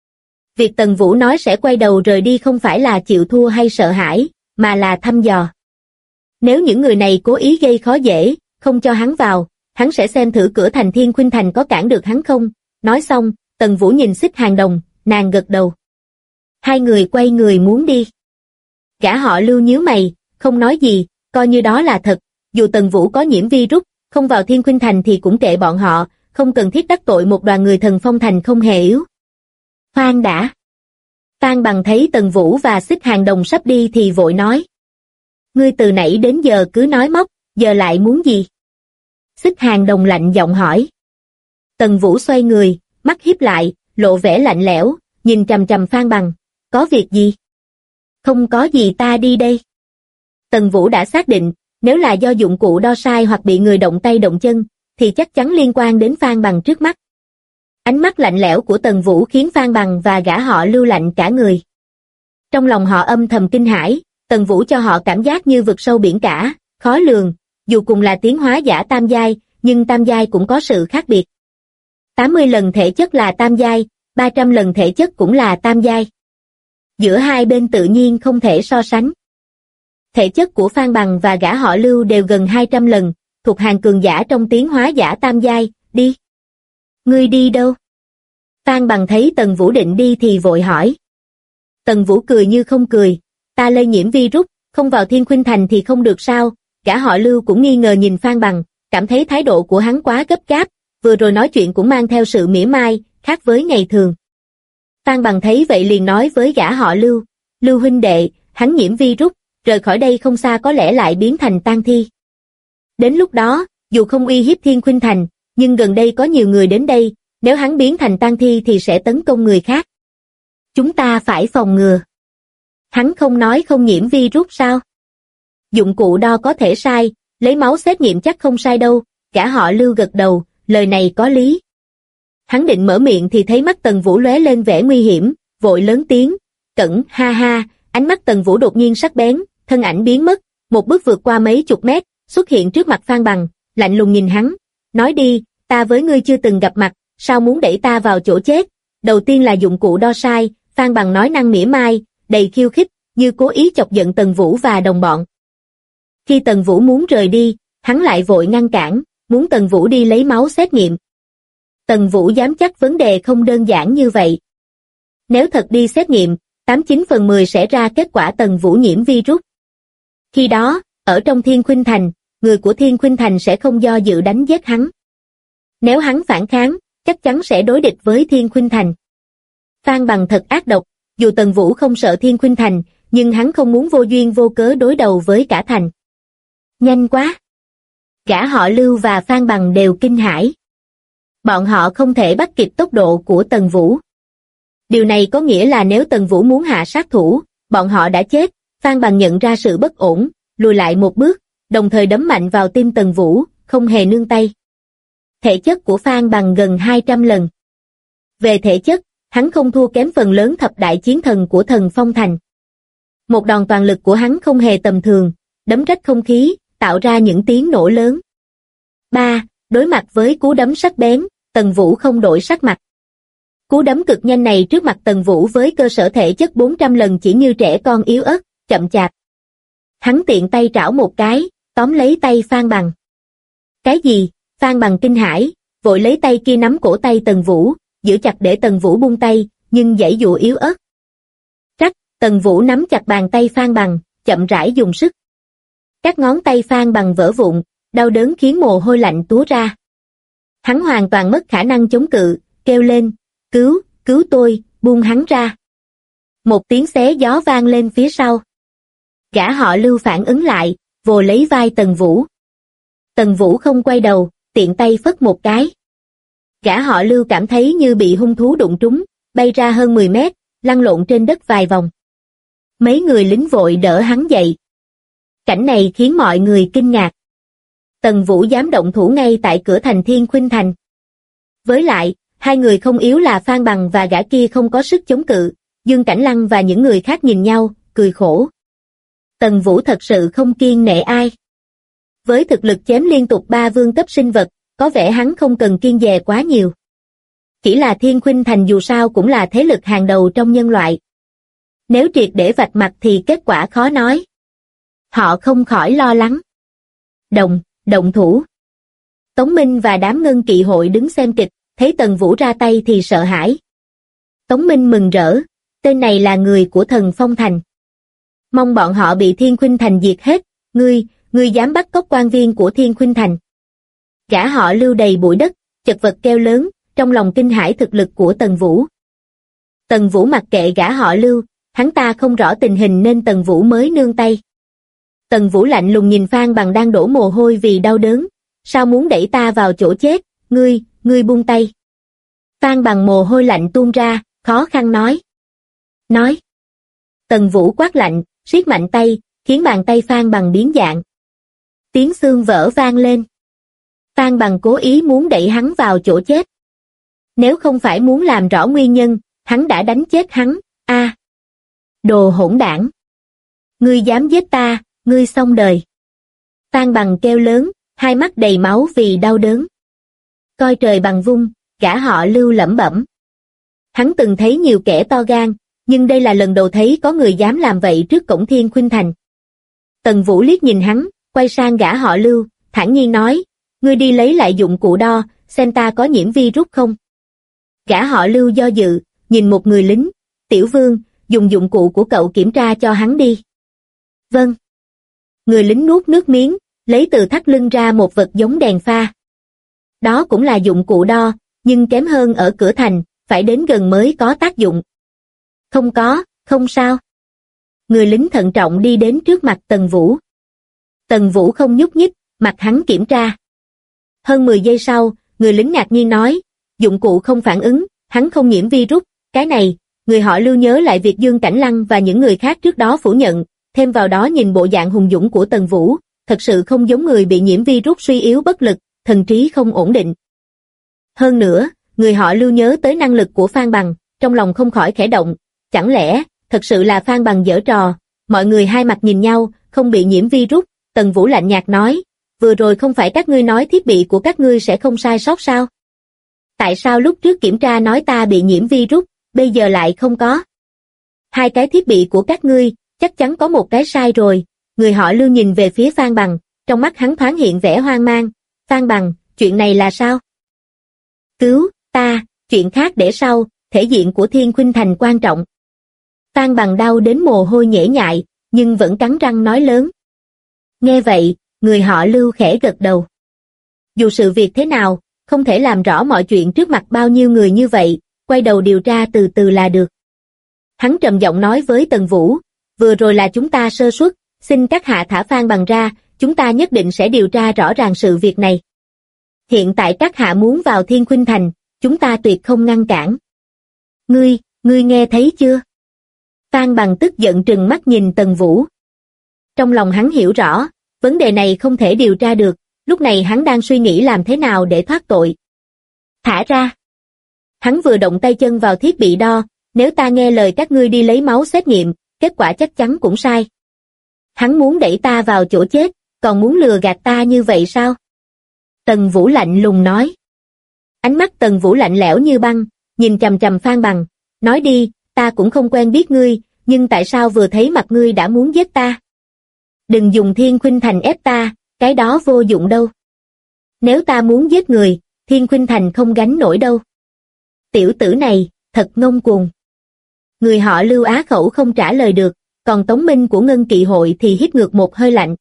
B: Việc Tần Vũ nói sẽ quay đầu rời đi không phải là chịu thua hay sợ hãi, mà là thăm dò. Nếu những người này cố ý gây khó dễ, không cho hắn vào, hắn sẽ xem thử cửa thành Thiên Khuynh Thành có cản được hắn không. Nói xong, Tần Vũ nhìn Xích Hàng Đồng, nàng gật đầu. Hai người quay người muốn đi. Gã họ Lưu nhíu mày, không nói gì, coi như đó là thật. Dù Tần Vũ có nhiễm virus, không vào Thiên Khuynh Thành thì cũng kệ bọn họ, không cần thiết đắc tội một đoàn người Thần Phong Thành không hề yếu. Khoan đã. Phan Bằng thấy Tần Vũ và Xích Hàng Đồng sắp đi thì vội nói. Ngươi từ nãy đến giờ cứ nói móc, giờ lại muốn gì? Xích Hàng Đồng lạnh giọng hỏi. Tần Vũ xoay người, mắt híp lại, lộ vẻ lạnh lẽo, nhìn chằm chằm Phan Bằng. Có việc gì? Không có gì, ta đi đây. Tần Vũ đã xác định, nếu là do dụng cụ đo sai hoặc bị người động tay động chân, thì chắc chắn liên quan đến Phan Bằng trước mắt. Ánh mắt lạnh lẽo của Tần Vũ khiến Phan Bằng và gã họ Lưu lạnh cả người. Trong lòng họ âm thầm kinh hãi, Tần Vũ cho họ cảm giác như vực sâu biển cả, khó lường, dù cùng là tiến hóa giả tam giai, nhưng tam giai cũng có sự khác biệt. 80 lần thể chất là tam giai, 300 lần thể chất cũng là tam giai. Giữa hai bên tự nhiên không thể so sánh. Thể chất của Phan Bằng và gã họ Lưu đều gần 200 lần, thuộc hàng cường giả trong tiến hóa giả tam giai. Đi. Ngươi đi đâu? Phan Bằng thấy Tần Vũ định đi thì vội hỏi. Tần Vũ cười như không cười. Ta lây nhiễm virus, không vào Thiên Khuynh Thành thì không được sao? Gã họ Lưu cũng nghi ngờ nhìn Phan Bằng, cảm thấy thái độ của hắn quá gấp gáp, vừa rồi nói chuyện cũng mang theo sự mỉa mai, khác với ngày thường. Phan Bằng thấy vậy liền nói với gã họ Lưu. Lưu huynh đệ, hắn nhiễm virus, rời khỏi đây không xa có lẽ lại biến thành tang thi. Đến lúc đó, dù không uy hiếp Thiên Khuynh Thành, nhưng gần đây có nhiều người đến đây, nếu hắn biến thành tang thi thì sẽ tấn công người khác. Chúng ta phải phòng ngừa. Hắn không nói không nhiễm virus sao? Dụng cụ đo có thể sai, lấy máu xét nghiệm chắc không sai đâu. Gã họ Lưu gật đầu, lời này có lý. Hắn định mở miệng thì thấy mắt Tần Vũ lóe lên vẻ nguy hiểm, vội lớn tiếng, Cẩn, ha ha. Ánh mắt Tần Vũ đột nhiên sắc bén, thân ảnh biến mất, một bước vượt qua mấy chục mét, xuất hiện trước mặt Phan Bằng, lạnh lùng nhìn hắn, nói đi, ta với ngươi chưa từng gặp mặt, sao muốn đẩy ta vào chỗ chết? Đầu tiên là dụng cụ đo sai, Phan Bằng nói năng mỉa mai, đầy khiêu khích, như cố ý chọc giận Tần Vũ và đồng bọn. Khi Tần Vũ muốn rời đi, hắn lại vội ngăn cản, muốn Tần Vũ đi lấy máu xét nghiệm. Tần Vũ dám chắc vấn đề không đơn giản như vậy. Nếu thật đi xét nghiệm, 89 phần 10 sẽ ra kết quả Tần Vũ nhiễm virus. Khi đó, ở trong Thiên Khuynh Thành, người của Thiên Khuynh Thành sẽ không do dự đánh giết hắn. Nếu hắn phản kháng, chắc chắn sẽ đối địch với Thiên Khuynh Thành. Phan Bằng thật ác độc, dù Tần Vũ không sợ Thiên Khuynh Thành, nhưng hắn không muốn vô duyên vô cớ đối đầu với cả thành. Nhanh quá! Gã họ Lưu và Phan Bằng đều kinh hãi. Bọn họ không thể bắt kịp tốc độ của Tần Vũ. Điều này có nghĩa là nếu Tần Vũ muốn hạ sát thủ, bọn họ đã chết. Phan Bằng nhận ra sự bất ổn, lùi lại một bước, đồng thời đấm mạnh vào tim Tần Vũ, không hề nương tay. Thể chất của Phan Bằng gần 200 lần. Về thể chất, hắn không thua kém phần lớn thập đại chiến thần của Thần Phong Thành. Một đòn toàn lực của hắn không hề tầm thường, đấm rách không khí, tạo ra những tiếng nổ lớn. 3. Đối mặt với cú đấm sắc bén, Tần Vũ không đổi sắc mặt. Cú đấm cực nhanh này trước mặt Tần Vũ với cơ sở thể chất 400 lần chỉ như trẻ con yếu ớt, chậm chạp. Hắn tiện tay trảo một cái, tóm lấy tay Phan Bằng. Cái gì? Phan Bằng kinh hãi, vội lấy tay kia nắm cổ tay Tần Vũ, giữ chặt để Tần Vũ buông tay, nhưng giãy dụa yếu ớt. Trắc, Tần Vũ nắm chặt bàn tay Phan Bằng, chậm rãi dùng sức. Các ngón tay Phan Bằng vỡ vụn, đau đớn khiến mồ hôi lạnh túa ra. Hắn hoàn toàn mất khả năng chống cự, kêu lên, cứu tôi, buông hắn ra. Một tiếng xé gió vang lên phía sau. Gã họ Lưu phản ứng lại, vồ lấy vai Tần Vũ. Tần Vũ không quay đầu, tiện tay phất một cái. Gã họ Lưu cảm thấy như bị hung thú đụng trúng, bay ra hơn 10 mét, lăn lộn trên đất vài vòng. Mấy người lính vội đỡ hắn dậy. Cảnh này khiến mọi người kinh ngạc. Tần Vũ dám động thủ ngay tại cửa thành Thiên Khuynh Thành. Với lại, hai người không yếu là Phan Bằng và gã kia không có sức chống cự. Dương Cảnh Lăng và những người khác nhìn nhau, cười khổ. Tần Vũ thật sự không kiêng nể ai. Với thực lực chém liên tục 3 vương cấp sinh vật, có vẻ hắn không cần kiêng dè quá nhiều. Chỉ là Thiên Khuynh Thành dù sao cũng là thế lực hàng đầu trong nhân loại. Nếu triệt để vạch mặt thì kết quả khó nói. Họ không khỏi lo lắng. Động thủ. Tống Minh và đám ngân kỵ hội đứng xem kịch, thấy Tần Vũ ra tay thì sợ hãi. Tống Minh mừng rỡ, tên này là người của Thần Phong Thành. Mong bọn họ bị Thiên Khuynh Thành diệt hết, ngươi dám bắt cóc quan viên của Thiên Khuynh Thành. Gã họ Lưu đầy bụi đất, chật vật kêu lớn, trong lòng kinh hãi thực lực của Tần Vũ. Tần Vũ mặc kệ gã họ Lưu, hắn ta không rõ tình hình nên Tần Vũ mới nương tay. Tần Vũ lạnh lùng nhìn Phan Bằng đang đổ mồ hôi vì đau đớn, sao muốn đẩy ta vào chỗ chết, ngươi buông tay. Phan Bằng mồ hôi lạnh tuôn ra, khó khăn nói. Tần Vũ quát lạnh, siết mạnh tay, khiến bàn tay Phan Bằng biến dạng. Tiếng xương vỡ vang lên. Phan Bằng cố ý muốn đẩy hắn vào chỗ chết. Nếu không phải muốn làm rõ nguyên nhân, hắn đã đánh chết hắn, Đồ hỗn đảng. Ngươi dám giết ta, ngươi xong đời. Phan Bằng kêu lớn, hai mắt đầy máu vì đau đớn. Coi trời bằng vung, gã họ Lưu lẩm bẩm. Hắn từng thấy nhiều kẻ to gan, nhưng đây là lần đầu thấy có người dám làm vậy trước cổng Thiên Khuynh Thành. Tần Vũ liếc nhìn hắn, quay sang gã họ Lưu, thản nhiên nói, ngươi đi lấy lại dụng cụ đo, xem ta có nhiễm virus không. Gã họ Lưu do dự, nhìn một người lính, Tiểu Vương, dùng dụng cụ của cậu kiểm tra cho hắn đi. Vâng. Người lính nuốt nước miếng, lấy từ thắt lưng ra một vật giống đèn pha. Đó cũng là dụng cụ đo, nhưng kém hơn ở cửa thành, phải đến gần mới có tác dụng. Không sao. Người lính thận trọng đi đến trước mặt Tần Vũ. Tần Vũ không nhúc nhích, mặt hắn kiểm tra. Hơn 10 giây sau, người lính ngạc nhiên nói, dụng cụ không phản ứng, hắn không nhiễm virus, cái này, người họ Lưu nhớ lại việc Dương Cảnh Lăng và những người khác trước đó phủ nhận, thêm vào đó nhìn bộ dạng hùng dũng của Tần Vũ, thật sự không giống người bị nhiễm virus suy yếu bất lực, thần trí không ổn định. Hơn nữa, người họ Lưu nhớ tới năng lực của Phan Bằng, trong lòng không khỏi khẽ động, chẳng lẽ, thật sự là Phan Bằng giở trò, mọi người hai mặt nhìn nhau, không bị nhiễm virus, Tần Vũ lạnh nhạt nói, vừa rồi không phải các ngươi nói thiết bị của các ngươi sẽ không sai sót sao? Tại sao lúc trước kiểm tra nói ta bị nhiễm virus, bây giờ lại không có? Hai cái thiết bị của các ngươi, chắc chắn có một cái sai rồi, người họ Lưu nhìn về phía Phan Bằng, trong mắt hắn thoáng hiện vẻ hoang mang, Phan Bằng, chuyện này là sao? Cứu, ta, chuyện khác để sau, thể diện của Thiên Khuynh Thành quan trọng. Phan Bằng đau đến mồ hôi nhễ nhại, nhưng vẫn cắn răng nói lớn. Nghe vậy, người họ Lưu khẽ gật đầu. Dù sự việc thế nào, không thể làm rõ mọi chuyện trước mặt bao nhiêu người như vậy, quay đầu điều tra từ từ là được. Hắn trầm giọng nói với Tần Vũ, vừa rồi là chúng ta sơ suất, xin các hạ thả Phan Bằng ra, chúng ta nhất định sẽ điều tra rõ ràng sự việc này. Hiện tại các hạ muốn vào Thiên Khuynh Thành, chúng ta tuyệt không ngăn cản. Ngươi nghe thấy chưa? Phan Bằng tức giận trừng mắt nhìn Tần Vũ. Trong lòng hắn hiểu rõ, vấn đề này không thể điều tra được, lúc này hắn đang suy nghĩ làm thế nào để thoát tội. Thả ra. Hắn vừa động tay chân vào thiết bị đo, nếu ta nghe lời các ngươi đi lấy máu xét nghiệm, kết quả chắc chắn cũng sai. Hắn muốn đẩy ta vào chỗ chết, còn muốn lừa gạt ta như vậy sao? Tần Vũ lạnh lùng nói. Ánh mắt Tần Vũ lạnh lẽo như băng, nhìn chằm chằm Phan Bằng, nói đi, ta cũng không quen biết ngươi, nhưng tại sao vừa thấy mặt ngươi đã muốn giết ta? Đừng dùng Thiên Khuynh Thành ép ta, cái đó vô dụng đâu. Nếu ta muốn giết người, Thiên Khuynh Thành không gánh nổi đâu. Tiểu tử này, thật ngông cuồng. Người họ Lưu á khẩu không trả lời được, còn Tống Minh của Ngân Kỵ hội thì hít ngược một hơi lạnh.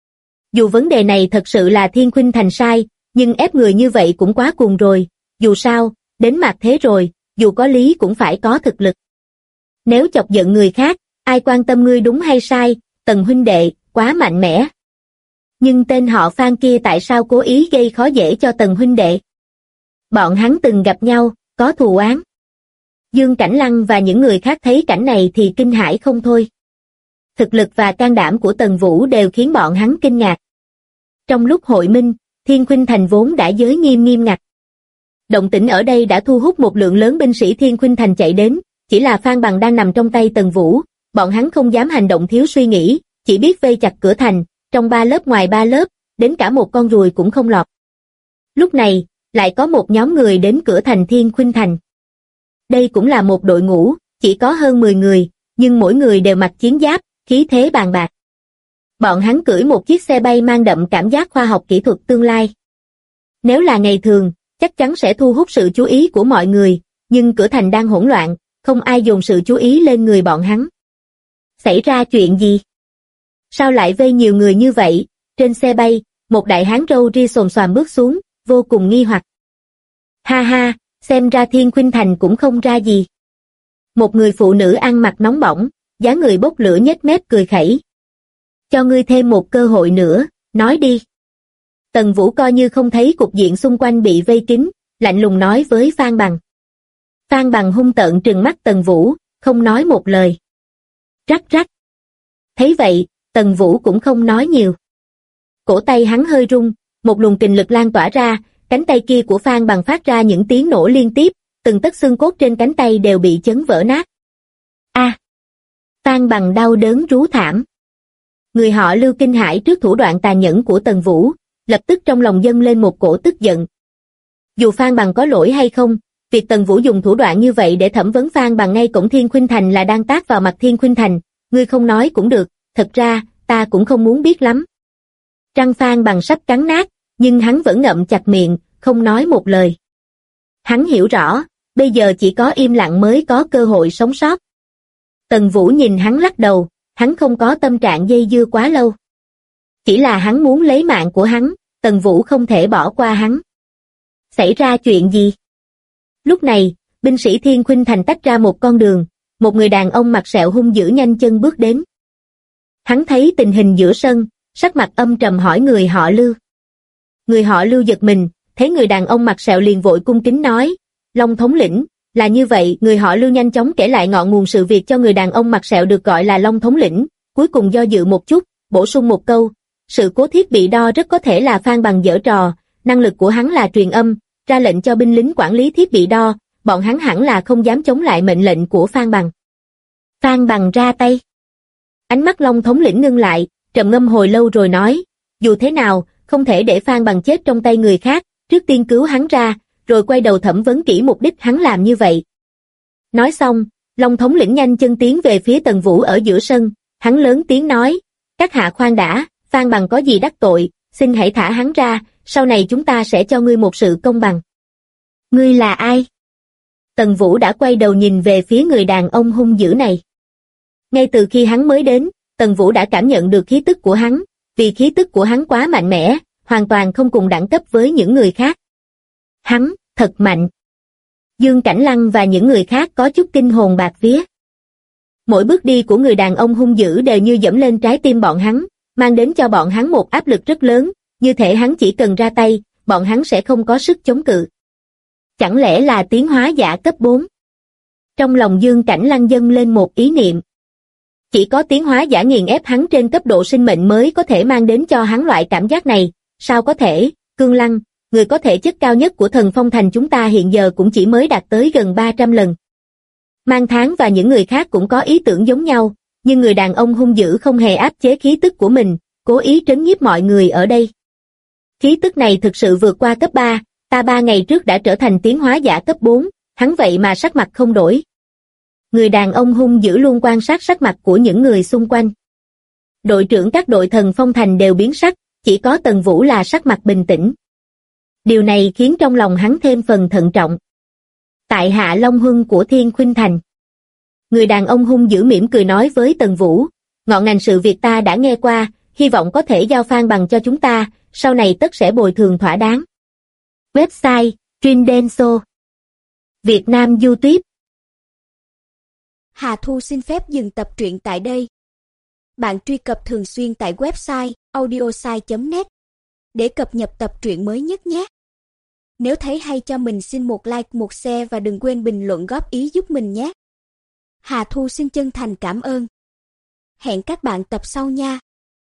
B: Dù vấn đề này thật sự là Thiên Khuynh Thành sai, nhưng ép người như vậy cũng quá cuồng rồi, dù sao, đến mặt thế rồi, dù có lý cũng phải có thực lực. Nếu chọc giận người khác, ai quan tâm ngươi đúng hay sai, Tần huynh đệ, quá mạnh mẽ. Nhưng tên họ Phan kia tại sao cố ý gây khó dễ cho Tần huynh đệ? Bọn hắn từng gặp nhau, có thù oán. Dương Cảnh Lăng và những người khác thấy cảnh này thì kinh hãi không thôi. Thực lực và can đảm của Tần Vũ đều khiến bọn hắn kinh ngạc. Trong lúc hội minh, Thiên Khuynh Thành vốn đã giới nghiêm ngặt. Động tĩnh ở đây đã thu hút một lượng lớn binh sĩ Thiên Khuynh Thành chạy đến, chỉ là Phan Bằng đang nằm trong tay Tần Vũ, bọn hắn không dám hành động thiếu suy nghĩ, chỉ biết vây chặt cửa thành, trong 3 lớp ngoài 3 lớp, đến cả một con ruồi cũng không lọt. Lúc này, lại có một nhóm người đến cửa thành Thiên Khuynh Thành. Đây cũng là một đội ngũ, chỉ có hơn 10 người, nhưng mỗi người đều mặc chiến giáp, khí thế bàn bạc. Bọn hắn cưỡi một chiếc xe bay mang đậm cảm giác khoa học kỹ thuật tương lai. Nếu là ngày thường, chắc chắn sẽ thu hút sự chú ý của mọi người, nhưng cửa thành đang hỗn loạn, không ai dồn sự chú ý lên người bọn hắn. Xảy ra chuyện gì? Sao lại vây nhiều người như vậy? Trên xe bay, một đại hán râu ria xồm xoàm bước xuống, vô cùng nghi hoặc. Ha ha, xem ra Thiên Khuynh Thành cũng không ra gì. Một người phụ nữ ăn mặc nóng bỏng, dáng người bốc lửa nhếch mép cười khẩy. Cho ngươi thêm một cơ hội nữa, nói đi. Tần Vũ coi như không thấy cục diện xung quanh bị vây kín, lạnh lùng nói với Phan Bằng. Phan Bằng hung tợn trừng mắt Tần Vũ, không nói một lời. Rắc rắc. Thấy vậy, Tần Vũ cũng không nói nhiều. Cổ tay hắn hơi rung, một luồng kình lực lan tỏa ra, cánh tay kia của Phan Bằng phát ra những tiếng nổ liên tiếp, từng tấc xương cốt trên cánh tay đều bị chấn vỡ nát. A! Phan Bằng đau đớn rú thảm. Người họ Lưu kinh hãi trước thủ đoạn tàn nhẫn của Tần Vũ, lập tức trong lòng dâng lên một cổ tức giận. Dù Phan Bằng có lỗi hay không, việc Tần Vũ dùng thủ đoạn như vậy để thẩm vấn Phan Bằng ngay cổng Thiên Khuynh Thành là đang tát vào mặt Thiên Khuynh Thành, ngươi không nói cũng được, thật ra, ta cũng không muốn biết lắm. Răng Phan Bằng sắp cắn nát, nhưng hắn vẫn ngậm chặt miệng, không nói một lời. Hắn hiểu rõ, bây giờ chỉ có im lặng mới có cơ hội sống sót. Tần Vũ nhìn hắn lắc đầu, hắn không có tâm trạng dây dưa quá lâu. Chỉ là hắn muốn lấy mạng của hắn, Tần Vũ không thể bỏ qua hắn. Xảy ra chuyện gì? Lúc này, binh sĩ Thiên Khuynh Thành tách ra một con đường, một người đàn ông mặt sẹo hung dữ nhanh chân bước đến. Hắn thấy tình hình giữa sân, sắc mặt âm trầm hỏi người họ Lưu. Người họ Lưu giật mình, thấy người đàn ông mặt sẹo liền vội cung kính nói, Long thống lĩnh, là như vậy. Người họ Lưu nhanh chóng kể lại ngọn nguồn sự việc cho người đàn ông mặt sẹo được gọi là Long thống lĩnh, cuối cùng do dự một chút, bổ sung một câu, sự cố thiết bị đo rất có thể là Phan Bằng giở trò, năng lực của hắn là truyền âm, ra lệnh cho binh lính quản lý thiết bị đo, bọn hắn hẳn là không dám chống lại mệnh lệnh của Phan Bằng. Phan Bằng ra tay. Ánh mắt Long thống lĩnh ngưng lại, trầm ngâm hồi lâu rồi nói, dù thế nào, không thể để Phan Bằng chết trong tay người khác, trước tiên cứu hắn ra, rồi quay đầu thẩm vấn kỹ mục đích hắn làm như vậy. Nói xong, Long thống lĩnh nhanh chân tiến về phía Tần Vũ ở giữa sân, hắn lớn tiếng nói, các hạ khoan đã, Phan Bằng có gì đắc tội, xin hãy thả hắn ra, sau này chúng ta sẽ cho ngươi một sự công bằng. Ngươi là ai? Tần Vũ đã quay đầu nhìn về phía người đàn ông hung dữ này. Ngay từ khi hắn mới đến, Tần Vũ đã cảm nhận được khí tức của hắn, vì khí tức của hắn quá mạnh mẽ, hoàn toàn không cùng đẳng cấp với những người khác. Hắn, thật mạnh. Dương Cảnh Lăng và những người khác có chút kinh hồn bạt vía. Mỗi bước đi của người đàn ông hung dữ đều như dẫm lên trái tim bọn hắn, mang đến cho bọn hắn một áp lực rất lớn, như thể hắn chỉ cần ra tay, bọn hắn sẽ không có sức chống cự. Chẳng lẽ là tiến hóa giả cấp 4? Trong lòng Dương Cảnh Lăng dâng lên một ý niệm. Chỉ có tiến hóa giả nghiền ép hắn trên cấp độ sinh mệnh mới có thể mang đến cho hắn loại cảm giác này, sao có thể, Cương Lăng, người có thể chất cao nhất của Thần Phong Thành chúng ta hiện giờ cũng chỉ mới đạt tới gần 300 lần. Mang Tháng và những người khác cũng có ý tưởng giống nhau, nhưng người đàn ông hung dữ không hề áp chế khí tức của mình, cố ý trấn nhiếp mọi người ở đây. Khí tức này thực sự vượt qua cấp 3, ta 3 ngày trước đã trở thành tiến hóa giả cấp 4, hắn vậy mà sắc mặt không đổi. Người đàn ông hung dữ luôn quan sát sắc mặt của những người xung quanh. Đội trưởng các đội Thần Phong Thành đều biến sắc, chỉ có Tần Vũ là sắc mặt bình tĩnh. Điều này khiến trong lòng hắn thêm phần thận trọng. Tại Hạ Long Huân của Thiên Khuynh Thành. Người đàn ông hung dữ mỉm cười nói với Tần Vũ, ngọn ngành sự việc ta đã nghe qua, hy vọng có thể giao phan bằng cho chúng ta, sau này tất sẽ bồi thường thỏa đáng. Website, Trindenso. Việt Nam YouTube.
C: Hà Thu xin phép dừng tập truyện tại đây. Bạn truy cập thường xuyên tại website audiosai.net để cập nhật tập truyện mới nhất nhé. Nếu thấy hay cho mình xin một like, một share và đừng quên bình luận góp ý giúp mình nhé. Hà Thu xin chân thành cảm ơn. Hẹn các bạn tập sau nha.